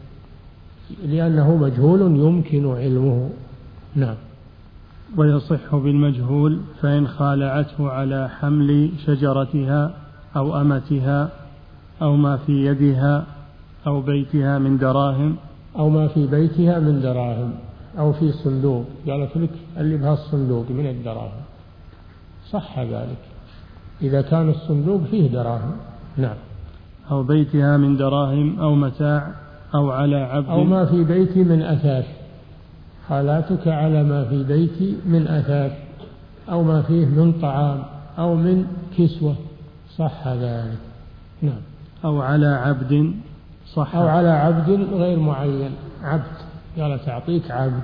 لأنه مجهول يمكن علمه. نعم. ويصح بالمجهول، فإن خالعته على حمل شجرتها أو أمتها أو ما في يدها أو بيتها من دراهم، أو ما في بيتها من دراهم، أو في صندوق، قالت لك اللي بها الصندوق من الدراهم، صح ذلك إذا كان الصندوق فيه دراهم. نعم. أو بيتها من دراهم أو متاع أو على عبد، أو ما في بيتي من أثاث، خالاتك على ما في بيتي من أثاث، أو ما فيه من طعام أو من كسوة، صح ذلك. نعم. أو على عبد، صح. أو على عبد غير معين، عبد، قال تعطيك عبد،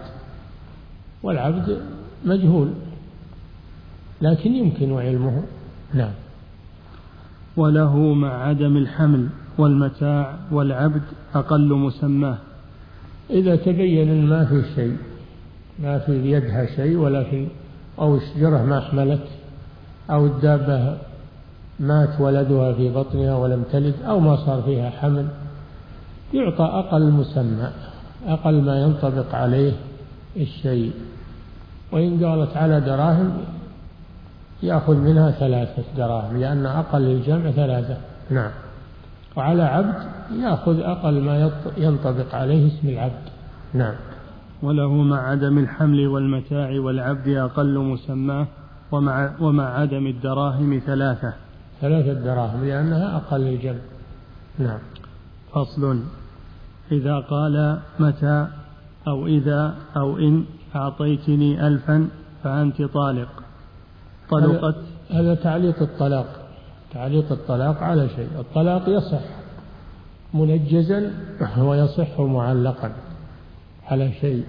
والعبد مجهول لكن يمكن علمه. نعم. وله مع عدم الحمل والمتاع والعبد أقل مسماه، إذا تبين ما في شيء، ما في يدها شيء ولا في، أو الشجرة ما حملت، أو الدابة مات ولدها في بطنها ولم تلد، أو ما صار فيها حمل، يعطى أقل مسمى، أقل ما ينطبق عليه الشيء. وإن قالت على دراهم يأخذ منها ثلاثة دراهم، لأن أقل الجمع ثلاثة. نعم. وعلى عبد يأخذ أقل ما ينطبق عليه اسم العبد. نعم. وله مع عدم الحمل والمتاع والعبد أقل مسماه، ومع, ومع عدم الدراهم ثلاثة ثلاثة دراهم، لأنها أقل الجمع. نعم. فصل. إذا قال متى أو إذا أو إن أعطيتني ألفا فأنت طالق، طلقت. هذا تعليق الطلاق، تعليق الطلاق على شيء. الطلاق يصح منجزا ويصح معلقا على شيء،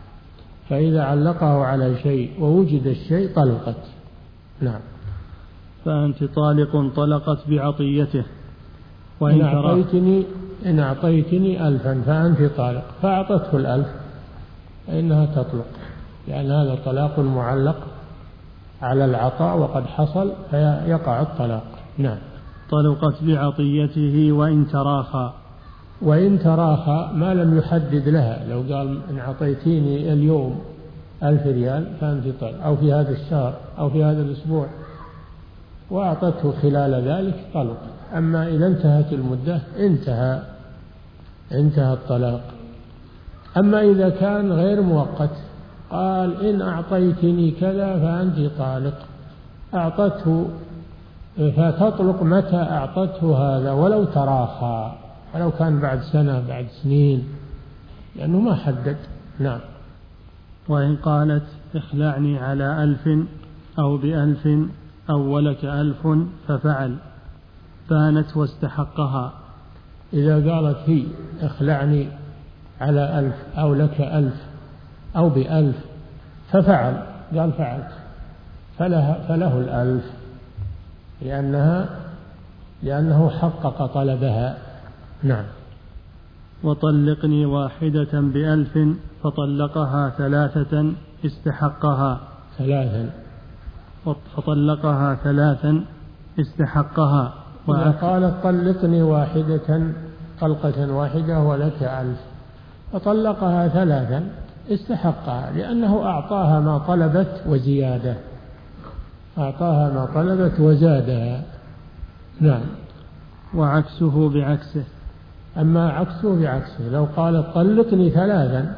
فإذا علقه على شيء ووجد الشيء طلقت. نعم. فأنت طالق طلقت بعطيته. وإن أعطيتني إن أعطيتني ألفا فأنت طالق، فأعطته الألف فإنها تطلق، لأن هذا طلاق معلق على العطاء وقد حصل فيقع الطلاق. نعم. طلقت بعطيته وإن تراخى. وإن تراخى ما لم يحدد لها، لو قال إن أعطيتيني اليوم ألف ريال فأنت طالق، أو في هذا الشهر أو في هذا الأسبوع، وأعطته خلال ذلك طلق. أما إذا انتهت المدة انتهى انتهى الطلاق. أما إذا كان غير مؤقت، قال إن أعطيتني كذا فأنت طالق، أعطته، فتطلق متى أعطته هذا ولو تراخى، ولو كان بعد سنة بعد سنين، لأنه ما حدد. نعم. وإن قالت اخلعني على ألف أو بألف أو ولك ألف ففعل، بانت واستحقها. إذا قالت هي اخلعني على ألف أو لك ألف أو بألف ففعل، قال فعلت، فله, فله الألف، لأنها لأنه حقق طلبها. نعم. وطلقني واحدة بألف فطلقها ثلاثة استحقها. ثلاثا. فطلقها ثلاثا استحقها. إذا قالت طلقني واحدة طلقة واحدة ولك ألف، فطلقها ثلاثا استحقها، لأنه أعطاها ما طلبت وزيادة، أعطاها ما طلبت وزادها. نعم. وعكسه بعكسه. أما عكسه بعكسه، لو قالت طلقني ثلاثا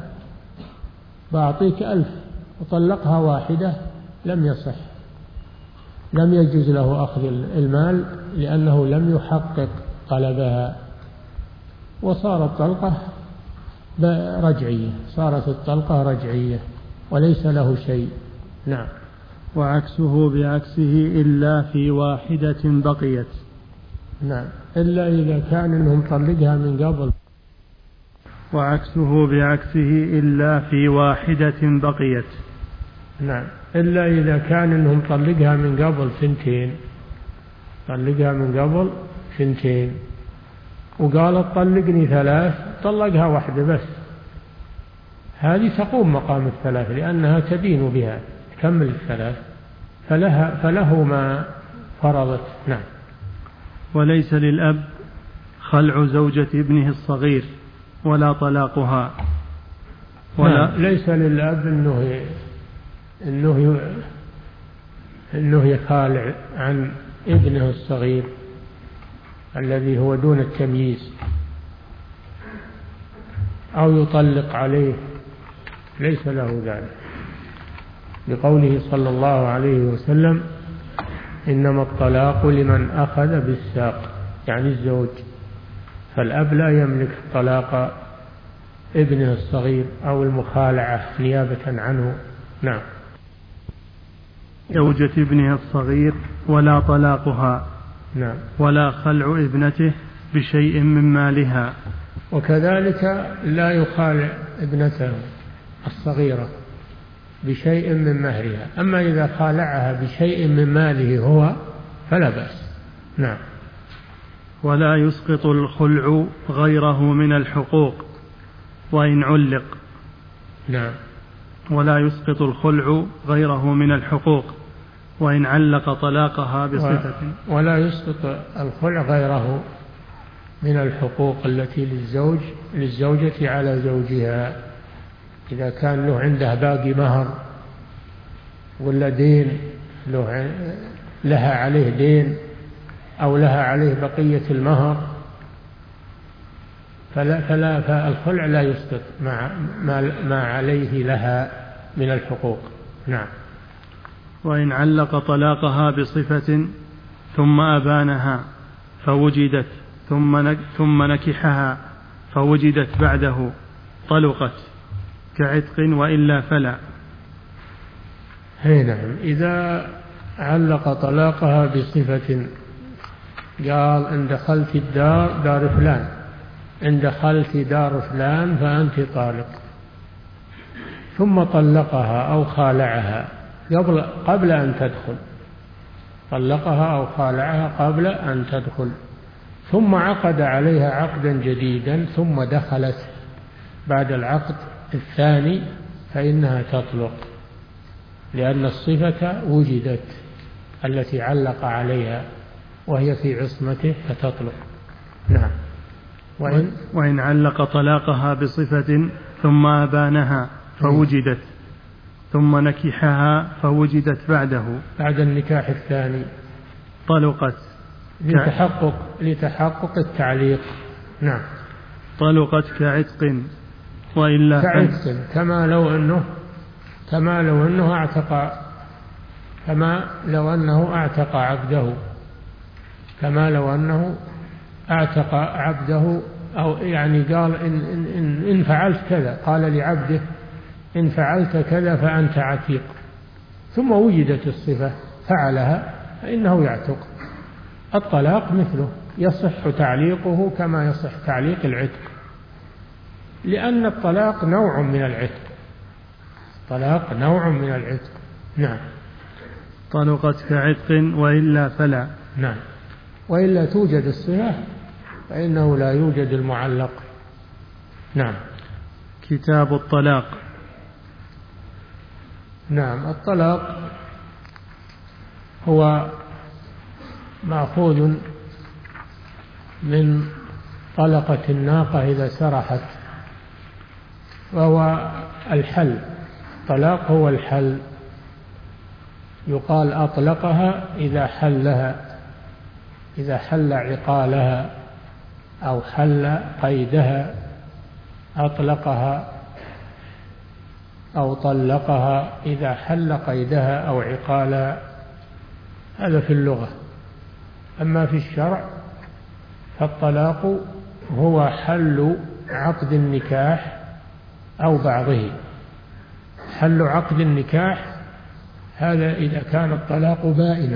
بأعطيك ألف وطلقها واحدة لم يصح، لم يجوز له أخذ المال، لأنه لم يحقق طلبها، وصارت طلقة رجعية، صارت الطلقة رجعية وليس له شيء. نعم. وعكسه بعكسه إلا في واحدة بقيت. نعم. إلا إذا كان إنهم طلقها من قبل. وعكسه بعكسه إلا في واحدة بقيت. نعم. إلا إذا كان إنهم طلقها من قبل سنتين، طلقها من قبل سنتين وقالت طلقني ثلاث، طلقها واحدة بس، هذه تقوم مقام الثلاث، لأنها تدين بها، تكمل الثلاث، فلها فله ما فرضت. نعم. وليس للأب خلع زوجة ابنه الصغير ولا طلاقها. ولا نعم. ليس للأب إنه إنه إنه يخالع عن ابنه الصغير الذي هو دون التمييز، أو يطلق عليه، ليس له ذلك، لقوله صلى الله عليه وسلم إنما الطلاق لمن أخذ بالساق، يعني الزوج، فالأب لا يملك طلاق ابنه الصغير أو المخالعة نيابة عنه. نعم. زوجة ابنه الصغير ولا طلاقها. نعم. ولا خلع ابنته بشيء من مالها. وكذلك لا يخالع ابنته الصغيرة بشيء من مهرها، أما إذا خالعها بشيء من ماله هو فلا بأس. نعم. ولا يسقط الخلع غيره من الحقوق وإن علق. نعم. ولا يسقط الخلع غيره من الحقوق وإن علق طلاقها بصفة. ولا يسقط الخلع غيره من الحقوق التي للزوج للزوجة على زوجها، إذا كان له عنده باقي مهر ولا دين، له لها عليه دين أو لها عليه بقية المهر، فلا, فلا فالخلع لا يسقط مع ما عليه لها من الحقوق. نعم. وإن علق طلاقها بصفة ثم أبانها فوجدت ثم ثم نكحها فوجدت بعده طلقت كعتق وإلا فلا. هي نعم. إذا علق طلاقها بصفة، قال إن دخلت الدار دار فلان، إن دخلت دار فلان فأنت طالق، ثم طلقها أو خالعها قبل قبل أن تدخل، طلقها أو خالعها قبل أن تدخل، ثم عقد عليها عقدا جديدا ثم دخلت بعد العقد الثاني فإنها تطلق، لأن الصفة وجدت التي علق عليها وهي في عصمته فتطلق. نعم. وإن, وإن علق طلاقها بصفة ثم أبانها فوجدت ثم نكحها فوجدت بعده بعد النكاح الثاني طلقت لتحقق لتحقق التعليق. نعم. طلقت كعتق وإلا كعتق، كما لو أنه كما لو أنه اعتق كما لو أنه اعتق عبده كما لو أنه اعتق عبده، أو يعني قال إن, إن, إن فعلت كذا، قال لعبده إن فعلت كذا فأنت عتيق، ثم وجدت الصفة فعلها فإنه يعتق. الطلاق مثله يصح تعليقه كما يصح تعليق العتق، لأن الطلاق نوع من العتق الطلاق نوع من العتق. نعم. طلقت كعتق وإلا فلا. نعم. وإلا توجد الصفة فإنه لا يوجد المعلق. نعم. كتاب الطلاق. نعم. الطلاق هو مأخوذ من طلقة الناقة إذا سرحت، وهو الحل. الطلاق هو الحل، يقال أطلقها إذا حلها إذا حل عقالها أو حل قيدها، أطلقها أو طلقها إذا حل قيدها أو عقالها. هذا في اللغة. أما في الشرع فالطلاق هو حل عقد النكاح أو بعضه. حل عقد النكاح هذا إذا كان الطلاق بائنا،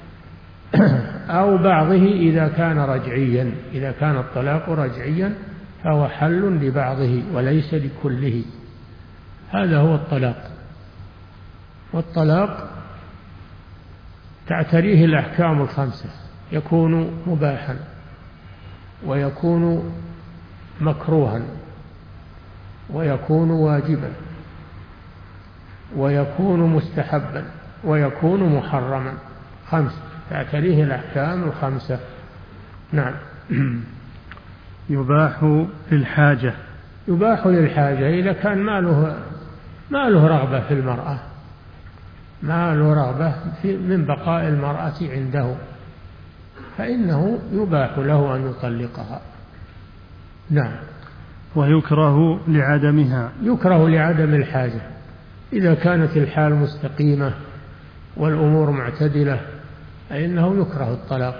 أو بعضه إذا كان رجعيا. إذا كان الطلاق رجعيا فهو حل لبعضه وليس لكله. هذا هو الطلاق. والطلاق تعتريه الأحكام الخمسة: يكون مباحا، ويكون مكروها، ويكون واجبا، ويكون مستحبا، ويكون محرما. خمس تعتريه الأحكام الخمسة. نعم. يباح للحاجة. يباح للحاجة إذا كان ما له ما له رغبة في المرأة، ما له رغبة في من بقاء المرأة عنده، فإنه يباح له أن يطلقها. نعم. ويكره لعدمها. يكره لعدم الحاجة. إذا كانت الحال مستقيمة والأمور معتدلة فإنه يكره الطلاق،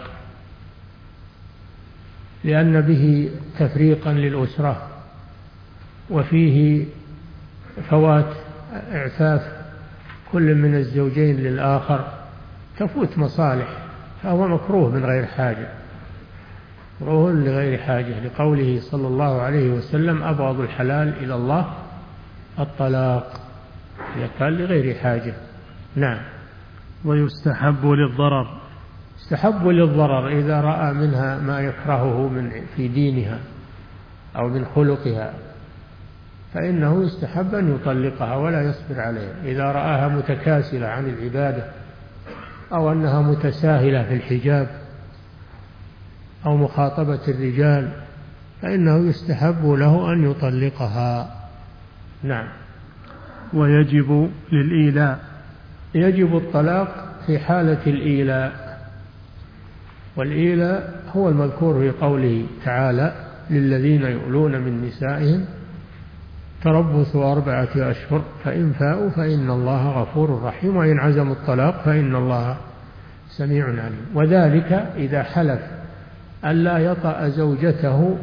لأن به تفريقا للأسرة، وفيه فوات إعفاف كل من الزوجين للآخر، تفوت مصالح، فهو مكروه من غير حاجة، مكروه لغير حاجة، لقوله صلى الله عليه وسلم: أبغض الحلال إلى الله الطلاق، يقال لغير حاجة. نعم. ويستحب للضرر. يستحب للضرر إذا رأى منها ما يكرهه من في دينها أو من خلقها، فإنه يستحب أن يطلقها ولا يصبر عليها. إذا رآها متكاسلة عن العبادة، أو أنها متساهلة في الحجاب أو مخاطبة الرجال، فإنه يستحب له أن يطلقها. نعم. ويجب للإيلاء. يجب الطلاق في حالة الإيلاء، والإيلاء هو المذكور في قوله تعالى: للذين يؤلون من نسائهم تربص أربعة أشهر فإن فاءوا فإن الله غفور رحيم، وإن عزموا الطلاق فإن الله سميع عليم. وذلك إذا حلف ألا يطأ زوجته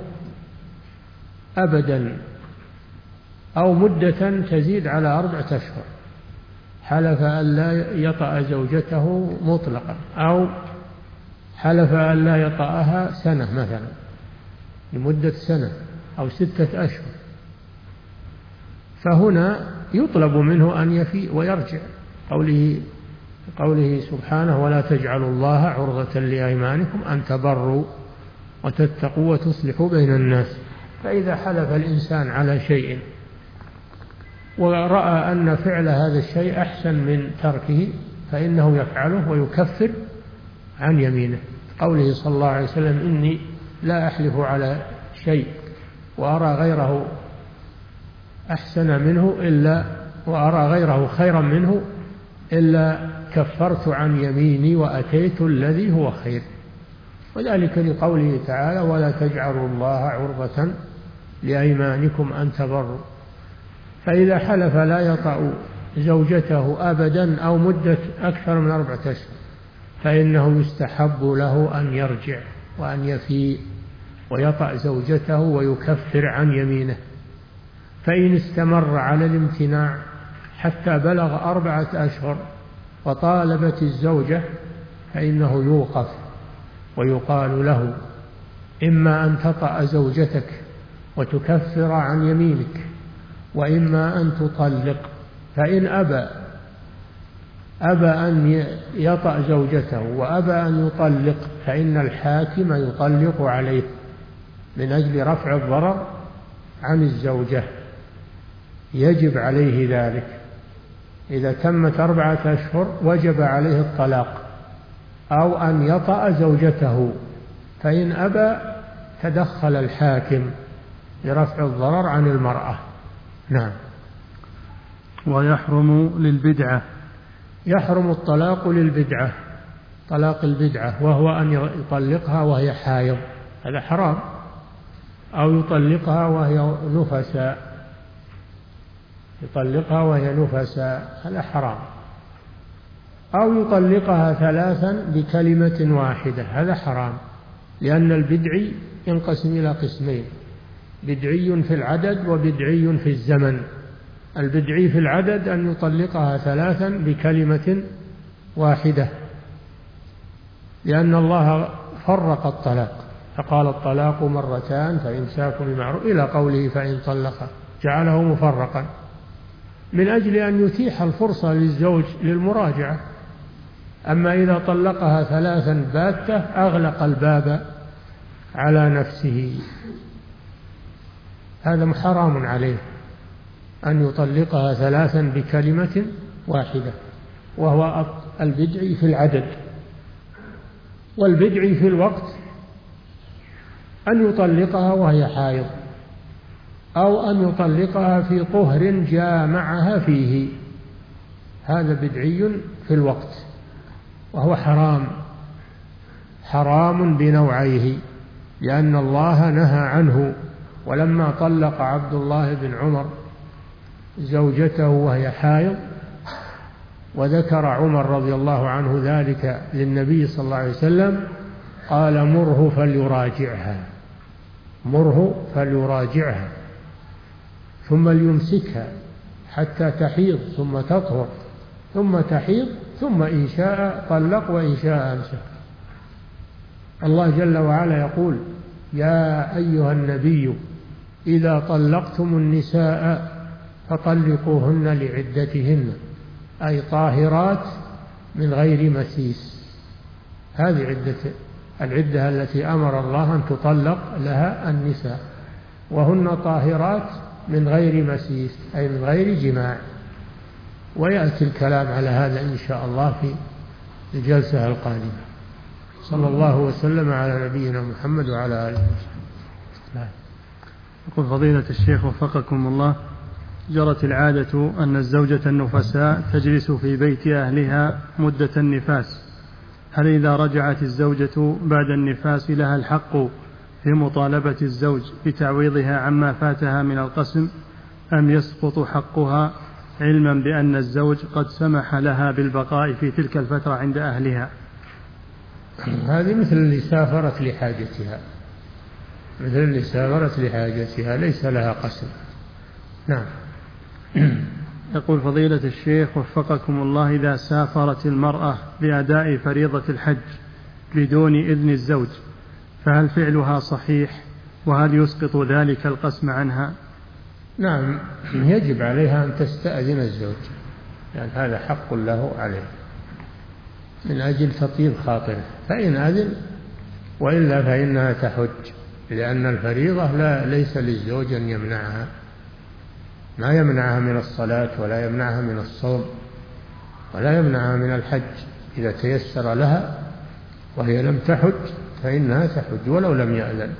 أبدا أو مدة تزيد على أربعة أشهر. حلف ألا يطأ زوجته مطلقا، أو حلف ألا يطأها سنة مثلا، لمدة سنة أو ستة أشهر، فهنا يطلب منه أن يفي ويرجع. قوله قوله سبحانه ولا تجعلوا الله عرضة لأيمانكم أن تبروا وتتقوا وتصلحوا بين الناس. فإذا حلف الإنسان على شيء ورأى أن فعل هذا الشيء أحسن من تركه فإنه يفعله ويكفر عن يمينه. قوله صلى الله عليه وسلم إني لا أحلف على شيء وأرى غيره أحسن منه إلا وأرى غيره خيرا منه إلا كفرت عن يميني وأتيت الذي هو خير. وذلك لقوله تعالى ولا تجعلوا الله عرضة لأيمانكم أن تبروا. فإذا حلف لا يطأ زوجته أبدا أو مدة أكثر من أربعة أشهر فإنه يستحب له أن يرجع وأن يفيء ويطأ زوجته ويكفر عن يمينه. فإن استمر على الامتناع حتى بلغ أربعة أشهر وطالبت الزوجة فإنه يوقف ويقال له إما أن تطأ زوجتك وتكفر عن يمينك وإما أن تطلق. فإن أبى أبى أن يطأ زوجته وأبى أن يطلق فإن الحاكم يطلق عليه من أجل رفع الضرر عن الزوجة، يجب عليه ذلك. إذا تمت أربعة أشهر وجب عليه الطلاق أو أن يطأ زوجته. فإن أبى تدخل الحاكم لرفع الضرر عن المرأة. نعم. ويحرم للبدعة يحرم الطلاق للبدعة، طلاق البدعة، وهو أن يطلقها وهي حائض، هذا حرام، أو يطلقها وهي نفساء، يطلقها وهي نفساء، هذا حرام، أو يطلقها ثلاثا بكلمة واحدة، هذا حرام، لأن البدعي ينقسم إلى قسمين: بدعي في العدد وبدعي في الزمن. البدعي في العدد أن يطلقها ثلاثا بكلمة واحدة، لأن الله فرق الطلاق فقال الطلاق مرتان فإمساك بمعروف إلى قوله فإن طلق جعله مفرقا من أجل أن يتيح الفرصة للزوج للمراجعة. أما إذا طلقها ثلاثا باتة أغلق الباب على نفسه، هذا حرام عليه أن يطلقها ثلاثا بكلمة واحدة، وهو البدعي في العدد. والبدعي في الوقت أن يطلقها وهي حائض، أو أن يطلقها في طهر جامعها فيه، هذا بدعي في الوقت، وهو حرام، حرام بنوعيه، لأن الله نهى عنه. ولما طلق عبد الله بن عمر زوجته وهي حائض وذكر عمر رضي الله عنه ذلك للنبي صلى الله عليه وسلم قال مره فليراجعها، مره فليراجعها ثم ليمسكها حتى تحيض ثم تطهر ثم تحيض ثم إن شاء طلق وإن شاء أمسك. الله جل وعلا يقول يا أيها النبي إذا طلقتم النساء فطلقوهن لعدتهن، أي طاهرات من غير مسيس، هذه عدة العدة التي أمر الله أن تطلق لها النساء، وهن طاهرات من غير مسيس أي من غير جماع. ويأتي الكلام على هذا إن شاء الله في الجلسة القادمة. صلى الله وسلم على نبينا محمد وعلى آله وصحبه. يقول فضيلة الشيخ وفقكم الله: جرت العادة أن الزوجة النفساء تجلس في بيت أهلها مدة النفاس، هل إذا رجعت الزوجة بعد النفاس لها الحق في مطالبة الزوج بتعويضها عما فاتها من القسم، أم يسقط حقها علما بأن الزوج قد سمح لها بالبقاء في تلك الفترة عند أهلها؟ هذه مثل اللي سافرت لحاجتها، مثل اللي سافرت لحاجتها ليس لها قسم. نعم. يقول فضيلة الشيخ وفقكم الله: إذا سافرت المرأة لأداء فريضة الحج بدون إذن الزوج فهل فعلها صحيح، وهل يسقط ذلك القسم عنها؟ نعم، يجب عليها أن تستأذن الزوج، يعني هذا حق له عليه. من أجل تطيب خاطره، فإن أذن، وإلا فإنها تحج، لأن الفريضة لا ليس للزوج أن يمنعها، ما يمنعها من الصلاة ولا يمنعها من الصوم ولا يمنعها من الحج. إذا تيسر لها وهي لم تحج فإنها تحج ولو لم يأذن،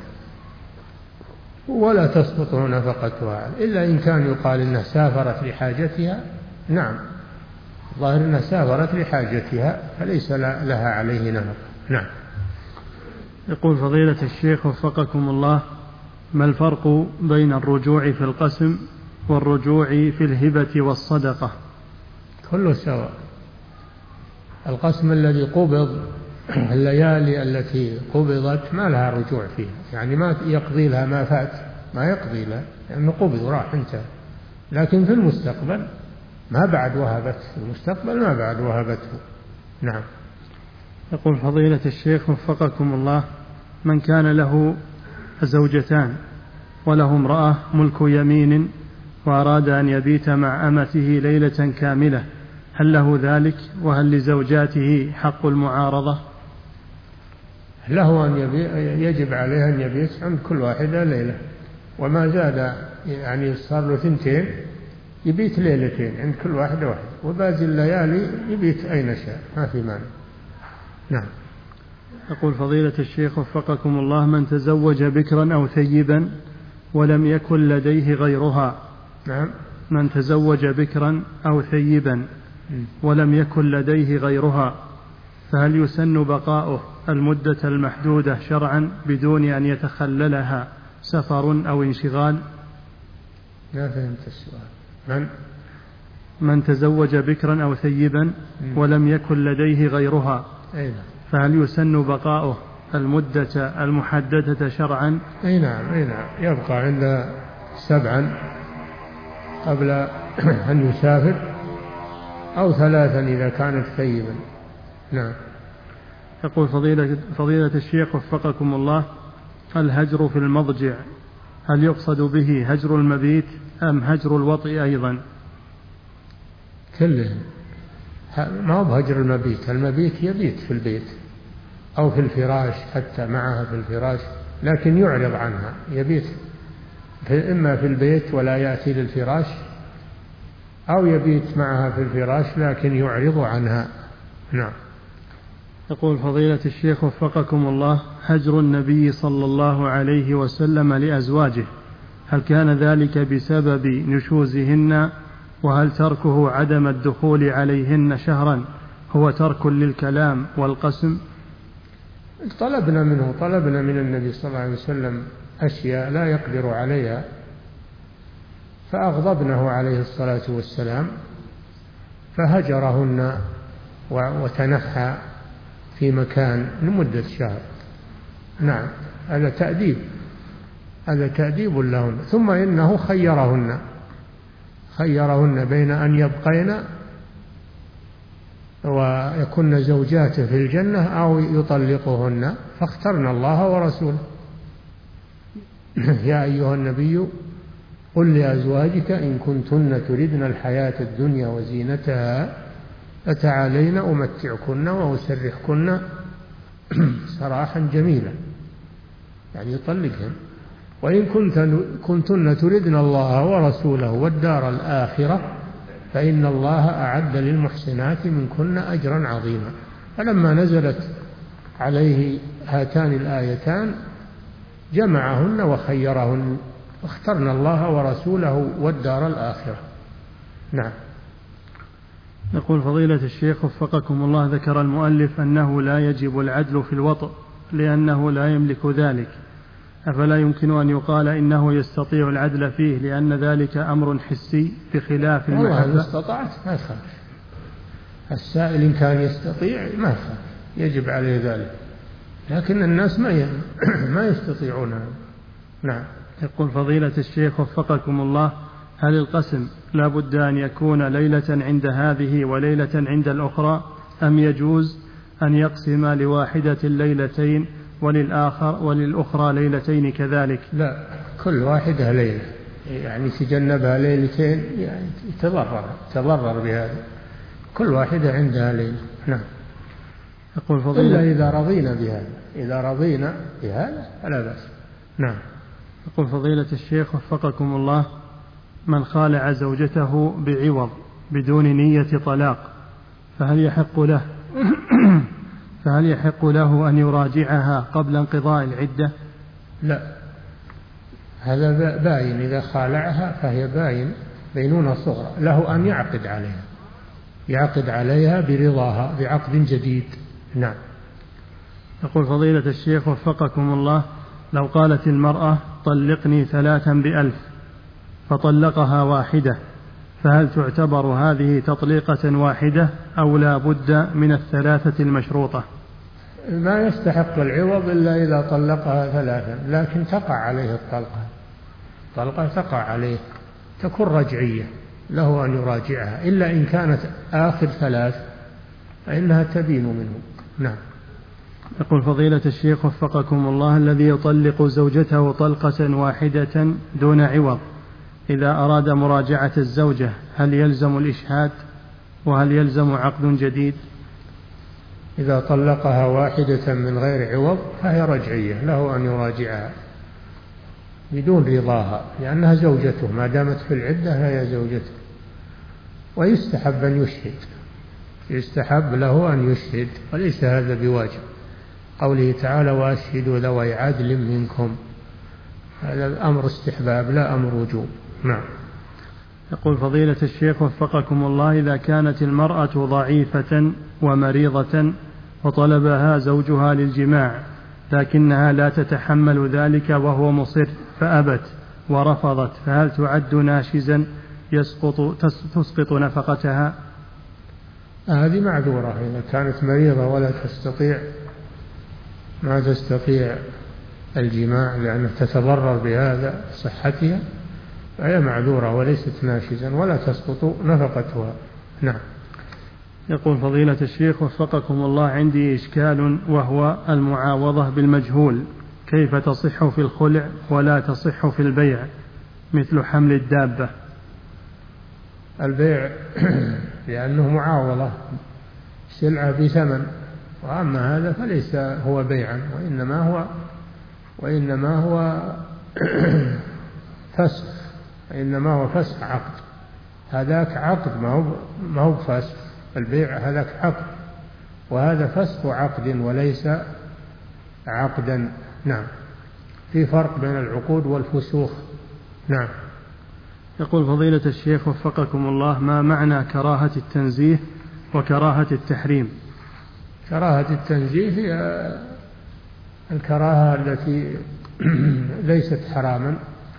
ولا تسقط نفقتها إلا إن كان يقال إنها سافرت لحاجتها. نعم، ظاهر أنها سافرت لحاجتها فليس لها عليه نفقة. نعم. يقول فضيلة الشيخ وفقكم الله: ما الفرق بين الرجوع في القسم والرجوع في الهبة والصدقة؟ كله سواء. القسم الذي قبض، الليالي التي قبضت ما لها رجوع فيها، يعني ما يقضي لها ما فات، ما يقضي لها لأنه قبض راح انتهى. لكن في المستقبل ما بعد وهبته، في المستقبل ما بعد وهبته. نعم. يقول فضيلة الشيخ وفقكم الله: من كان له زوجتان وله امرأة ملك يمين وأراد أن يبيت مع أمته ليلة كاملة، هل له ذلك؟ وهل لزوجاته حق المعارضة؟ له أن يجب عليه أن يبيت عند كل واحدة ليلة، وما زاد يعني صار له ثنتين يبيت ليلتين عند كل واحدة واحدة، وباقي الليالي يبيت أين شاء، ما في مانع. نعم. يقول فضيلة الشيخ وفقكم الله: من تزوج بكرا أو ثيبا ولم يكن لديه غيرها. نعم. من تزوج بكرا أو ثيبا ولم يكن لديه غيرها، فهل يسن بقاؤه المدة المحدودة شرعا بدون أن يتخللها سفر أو انشغال؟ لا فهمت السؤال. من من تزوج بكرا أو ثيبا ولم يكن لديه غيرها، أين؟ فهل يسن بقاؤه المدة المحددة شرعا؟ أي نعم، أي نعم، يبقى عند سبعا قبل أن يسافر، أو ثلاثا إذا كانت ثيبا. نعم. يقول فضيلة, فضيلة الشيخ وفقكم الله: الهجر في المضجع هل يقصد به هجر المبيت أم هجر الوطء أيضا؟ كلهم، ما هو بهجر المبيت، المبيت يبيت في البيت أو في الفراش، حتى معها في الفراش، لكن يعرض عنها، يبيت إما في البيت ولا يأتي للفراش، أو يبيت معها في الفراش لكن يعرض عنها. نعم. يقول فضيلة الشيخ وفقكم الله: هجر النبي صلى الله عليه وسلم لأزواجه هل كان ذلك بسبب نشوزهن؟ وهل تركه عدم الدخول عليهن شهرا هو ترك للكلام والقسم؟ طلبنا منه طلبنا من النبي صلى الله عليه وسلم أشياء لا يقدر عليها، فأغضبنه عليه الصلاة والسلام فهجرهن وتنحى في مكان لمدة شهر. نعم، هذا تأديب، هذا تأديب لهن. ثم إنه خيرهن خيرهن بين أن يبقين ويكن زوجاته في الجنة أو يطلقهن، فاخترنا الله ورسوله. يا أيها النبي قل لأزواجك إن كنتن تردن الحياة الدنيا وزينتها فتعالين أمتعكن وأسرحكن سراحا جميلا، يعني يطلقهن. وإن كنتن تردن الله ورسوله والدار الآخرة فإن الله أعد للمحسنات منكن أجرا عظيما. فلما نزلت عليه هاتان الآيتان جمعهن وخيرهن، اخترنا الله ورسوله والدار الآخرة. نعم. يقول فضيلة الشيخ وفقكم الله: ذكر المؤلف أنه لا يجب العدل في الوطء لأنه لا يملك ذلك، أفلا يمكن أن يقال إنه يستطيع العدل فيه لأن ذلك أمر حسي بخلاف المحبة؟ والله استطعت ما يخاف، السائل إن كان يستطيع ما يخاف، يجب عليه ذلك، لكن الناس ما ما يستطيعون. نعم. يقول فضيلة الشيخ وفقكم الله: هل القسم لا بد أن يكون ليلة عند هذه وليلة عند الأخرى، أم يجوز أن يقسم لواحدة الليلتين وللآخر وللأخرى ليلتين كذلك؟ لا، كل واحدة ليلة، يعني تجنبها ليلتين يعني تضرر تضرر بهذا، كل واحدة عندها ليلة. نعم. يقول فضيلة إلا إذا رضينا بهذا، إذا رضينا بهذا فلا بأس. نعم. يقول فضيلة الشيخ وفقكم الله: من خالع زوجته بعوض بدون نية طلاق فهل يحق له فهل يحق له أن يراجعها قبل انقضاء العدة؟ لا، هذا باين، إذا خالعها فهي باين بينونة صغرى، له أن يعقد عليها يعقد عليها برضاها بعقد جديد. نعم. يقول فضيلة الشيخ وفقكم الله: لو قالت المرأة طلقني ثلاثا بألف فطلقها واحدة فهل تعتبر هذه تطليقة واحدة أو لا بد من الثلاثة المشروطة؟ ما يستحق العوض إلا إذا طلقها ثلاثا، لكن تقع عليه الطلقة طلقة تقع عليه تكون رجعية، له أن يراجعها، إلا إن كانت آخر ثلاث فإنها تبين منه. نعم. يقول فضيلة الشيخ وفقكم الله: الذي يطلق زوجته طلقة واحدة دون عوض إذا أراد مراجعة الزوجة هل يلزم الإشهاد وهل يلزم عقد جديد؟ إذا طلقها واحدة من غير عوض فهي رجعية، له أن يراجعها بدون رضاها لأنها زوجته، ما دامت في العدة فهي زوجته. ويستحب أن يشهد، يستحب له أن يشهد، وليس هذا بواجب. قوله تعالى: وأشهدوا ذوي عدل منكم، هذا الأمر استحباب لا أمر وجوب. نعم. يقول فضيلة الشيخ وفقكم الله: إذا كانت المرأة ضعيفة ومريضة وطلبها زوجها للجماع لكنها لا تتحمل ذلك وهو مصر فأبت ورفضت فهل تعد ناشزا يسقط تسقط نفقتها؟ هذه معذورة، إذا كانت مريضة ولا تستطيع ما تستطيع الجماع لأنها تتضرر بهذا صحتها فهي معذورة وليست ناشزا ولا تسقط نفقتها. نعم. يقول فضيلة الشيخ وفقكم الله: عندي إشكال وهو المعاوضة بالمجهول، كيف تصح في الخلع ولا تصح في البيع مثل حمل الدابة؟ البيع لأنه معاوضة سلعة بثمن، وأما هذا فليس هو بيعا وإنما هو وإنما هو فسخ وإنما هو فسخ عقد. هذاك عقد ما هو ما هو فسخ، البيع هذاك عقد وهذا فسخ عقد وليس عقدا. نعم. في فرق بين العقود والفسوخ. نعم. يقول فضيلة الشيخ وفقكم الله: ما معنى كراهة التنزيه وكراهة التحريم؟ كراهة التنزيه هي الكراهة التي ليست حراما،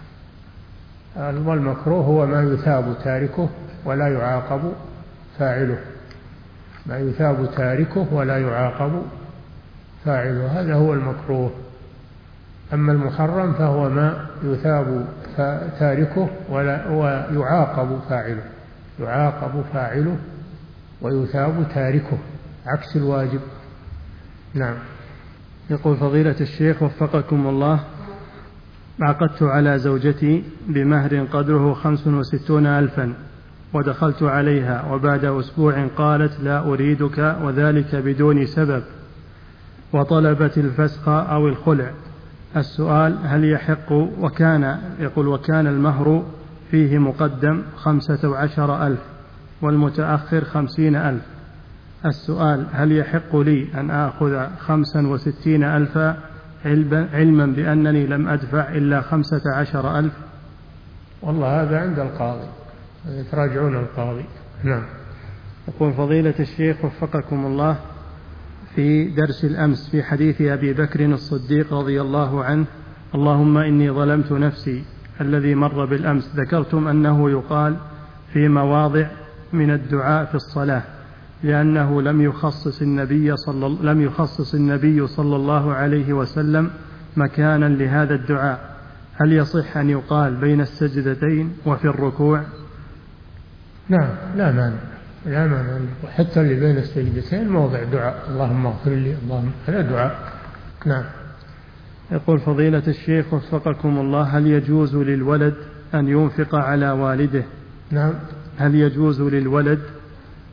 والمكروه هو ما يثاب تاركه ولا يعاقب فاعله، ما يثاب تاركه ولا يعاقب فاعله، هذا هو المكروه. أما المحرم فهو ما يثاب تاركه ولا ويعاقب فاعله، يعاقب فاعله ويثاب تاركه، عكس الواجب. نعم. يقول فضيلة الشيخ وفقكم الله: عقدت على زوجتي بمهر قدره خمس وستون ألفا ودخلت عليها وبعد أسبوع قالت لا أريدك وذلك بدون سبب وطلبت الفسخ أو الخلع. السؤال: هل يحق وكان يقول وكان المهر فيه مقدم خمسة وعشر ألف والمتأخر خمسين ألف. السؤال: هل يحق لي أن آخذ خمسا وستين ألفا علما بأنني لم أدفع إلا خمسة عشر ألف؟ والله هذا عند القاضي، يتراجعون القاضي. نعم. يقول فضيلة الشيخ وفقكم الله: في درس الأمس في حديث أبي بكر الصديق رضي الله عنه اللهم إني ظلمت نفسي الذي مر بالأمس، ذكرتم أنه يقال في مواضع من الدعاء في الصلاة لأنه لم يخصص النبي صلى لم يخصص النبي صلى الله عليه وسلم مكانا لهذا الدعاء، هل يصح أن يقال بين السجدتين وفي الركوع؟ نعم، لا مانع، لا مانع، حتى اللي بين السجدتين موضع دعاء، اللهم اغفر لي، اللهم، هذا دعاء. نعم. يقول فضيلة الشيخ وفقكم الله: هل يجوز للولد أن ينفق على والده؟ نعم. هل يجوز للولد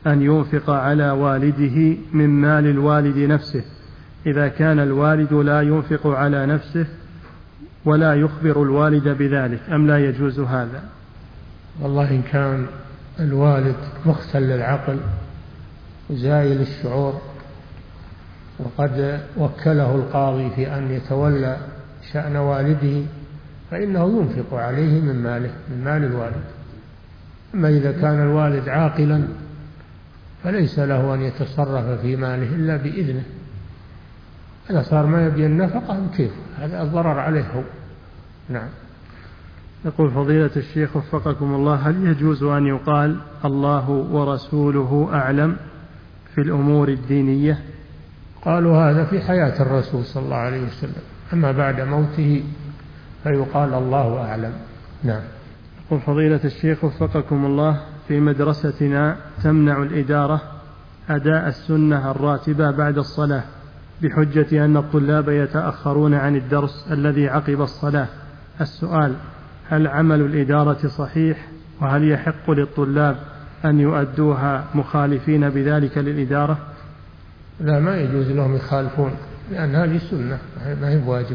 أن ينفق على والده من مال الوالد نفسه إذا كان الوالد لا ينفق على نفسه ولا يخبر الوالد بذلك، أم لا يجوز هذا؟ والله إن كان الوالد مختل العقل زائل الشعور وقد وكله القاضي في أن يتولى شأن والده فإنه ينفق عليه من ماله من مال الوالد. أما إذا كان الوالد عاقلا فليس له أن يتصرف في ماله إلا بإذنه. إذا صار ما يبي النفقة كيف؟ هذا الضرر عليه هو. نعم. يقول فضيلة الشيخ وفقكم الله: هل يجوز أن يقال الله ورسوله أعلم في الأمور الدينية؟ قالوا هذا في حياة الرسول صلى الله عليه وسلم، أما بعد موته فيقال الله أعلم. نعم. يقول فضيلة الشيخ وفقكم الله: في مدرستنا تمنع الإدارة أداء السنة الراتبة بعد الصلاة بحجة أن الطلاب يتأخرون عن الدرس الذي عقب الصلاة. السؤال: هل عمل الإدارة صحيح؟ وهل يحق للطلاب أن يؤدوها مخالفين بذلك للإدارة؟ لا، ما يجوز لهم يخالفون، لأن هذه سنة ما هي واجبة.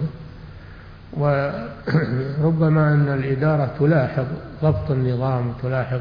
وربما أن الإدارة تلاحظ ضبط النظام وتلاحظ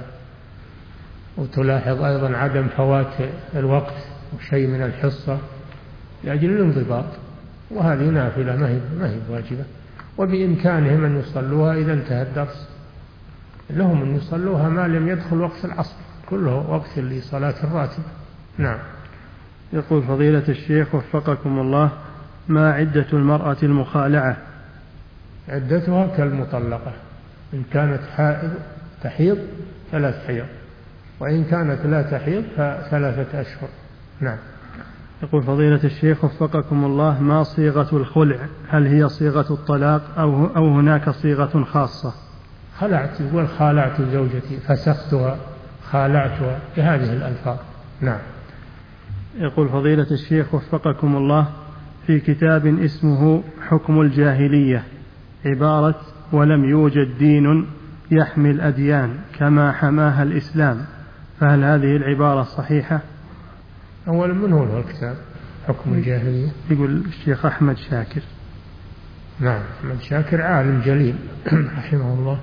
وتلاحظ أيضا عدم فوات الوقت وشيء من الحصة لأجل الانضباط، وهذه نافلة ما هي ما هي واجبة، وبإمكانهم أن يصلوها إذا انتهى الدرس، لهم أن يصلوها ما لم يدخل وقت العصر، كله وقت لصلاة الراتبة. نعم. يقول فضيلة الشيخ وفقكم الله: ما عدة المرأة المخالعة؟ عدتها كالمطلقة، إن كانت حائض تحيض ثلاث حيض، وإن كانت لا تحيض فثلاثة أشهر. نعم. يقول فضيلة الشيخ وفقكم الله: ما صيغة الخلع؟ هل هي صيغة الطلاق أو, أو هناك صيغة خاصة؟ خلعت، يقول خالعت زوجتي، فسختها، خالعتها، بهذه الألفاظ. نعم. يقول فضيلة الشيخ وفقكم الله: في كتاب اسمه حكم الجاهلية عبارة ولم يوجد دين يحمي الأديان كما حماها الإسلام، فهل هذه العبارة صحيحة؟ أولا من هو الكتاب حكم الجاهلية؟ يقول الشيخ أحمد شاكر. نعم، أحمد شاكر عالم جليل رحمه الله.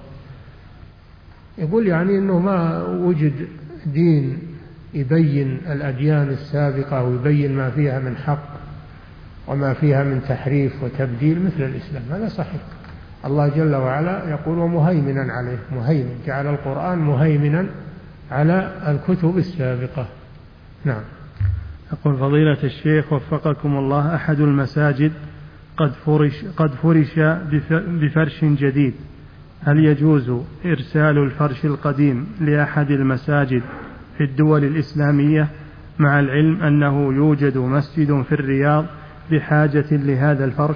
يقول يعني أنه ما وجد دين يبين الأديان السابقة ويبين ما فيها من حق وما فيها من تحريف وتبديل مثل الإسلام، هذا صحيح. الله جل وعلا يقول ومهيمنا عليه، مهيمن، جعل القرآن مهيمنا على الكتب السابقة. نعم. يقول فضيلة الشيخ وفقكم الله: أحد المساجد قد فرش, قد فرش بفرش جديد، هل يجوز إرسال الفرش القديم لأحد المساجد في الدول الإسلامية، مع العلم أنه يوجد مسجد في الرياض بحاجة لهذا الفرش؟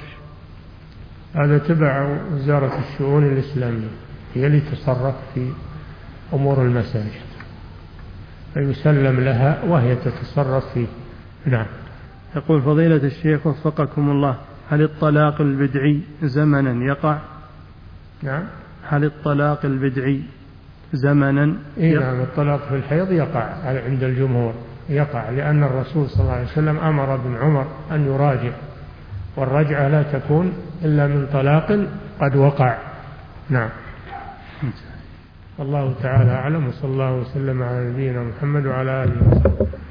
هذا تبع وزارة الشؤون الإسلامية، هي اللي تصرف في أمور المساجد، فيسلم لها وهي تتصرف فيه. نعم. يقول فضيلة الشيخ وفقكم الله: هل الطلاق البدعي زمنا يقع؟ نعم. هل الطلاق البدعي زمنا إيه؟ نعم، الطلاق في الحيض يقع عند الجمهور، يقع، لأن الرسول صلى الله عليه وسلم أمر ابن عمر أن يراجع، والرجعة لا تكون إلا من طلاق قد وقع. نعم. الله تعالى أعلم، وصلى الله وسلم على نبينا محمد وعلى آله وصحبه.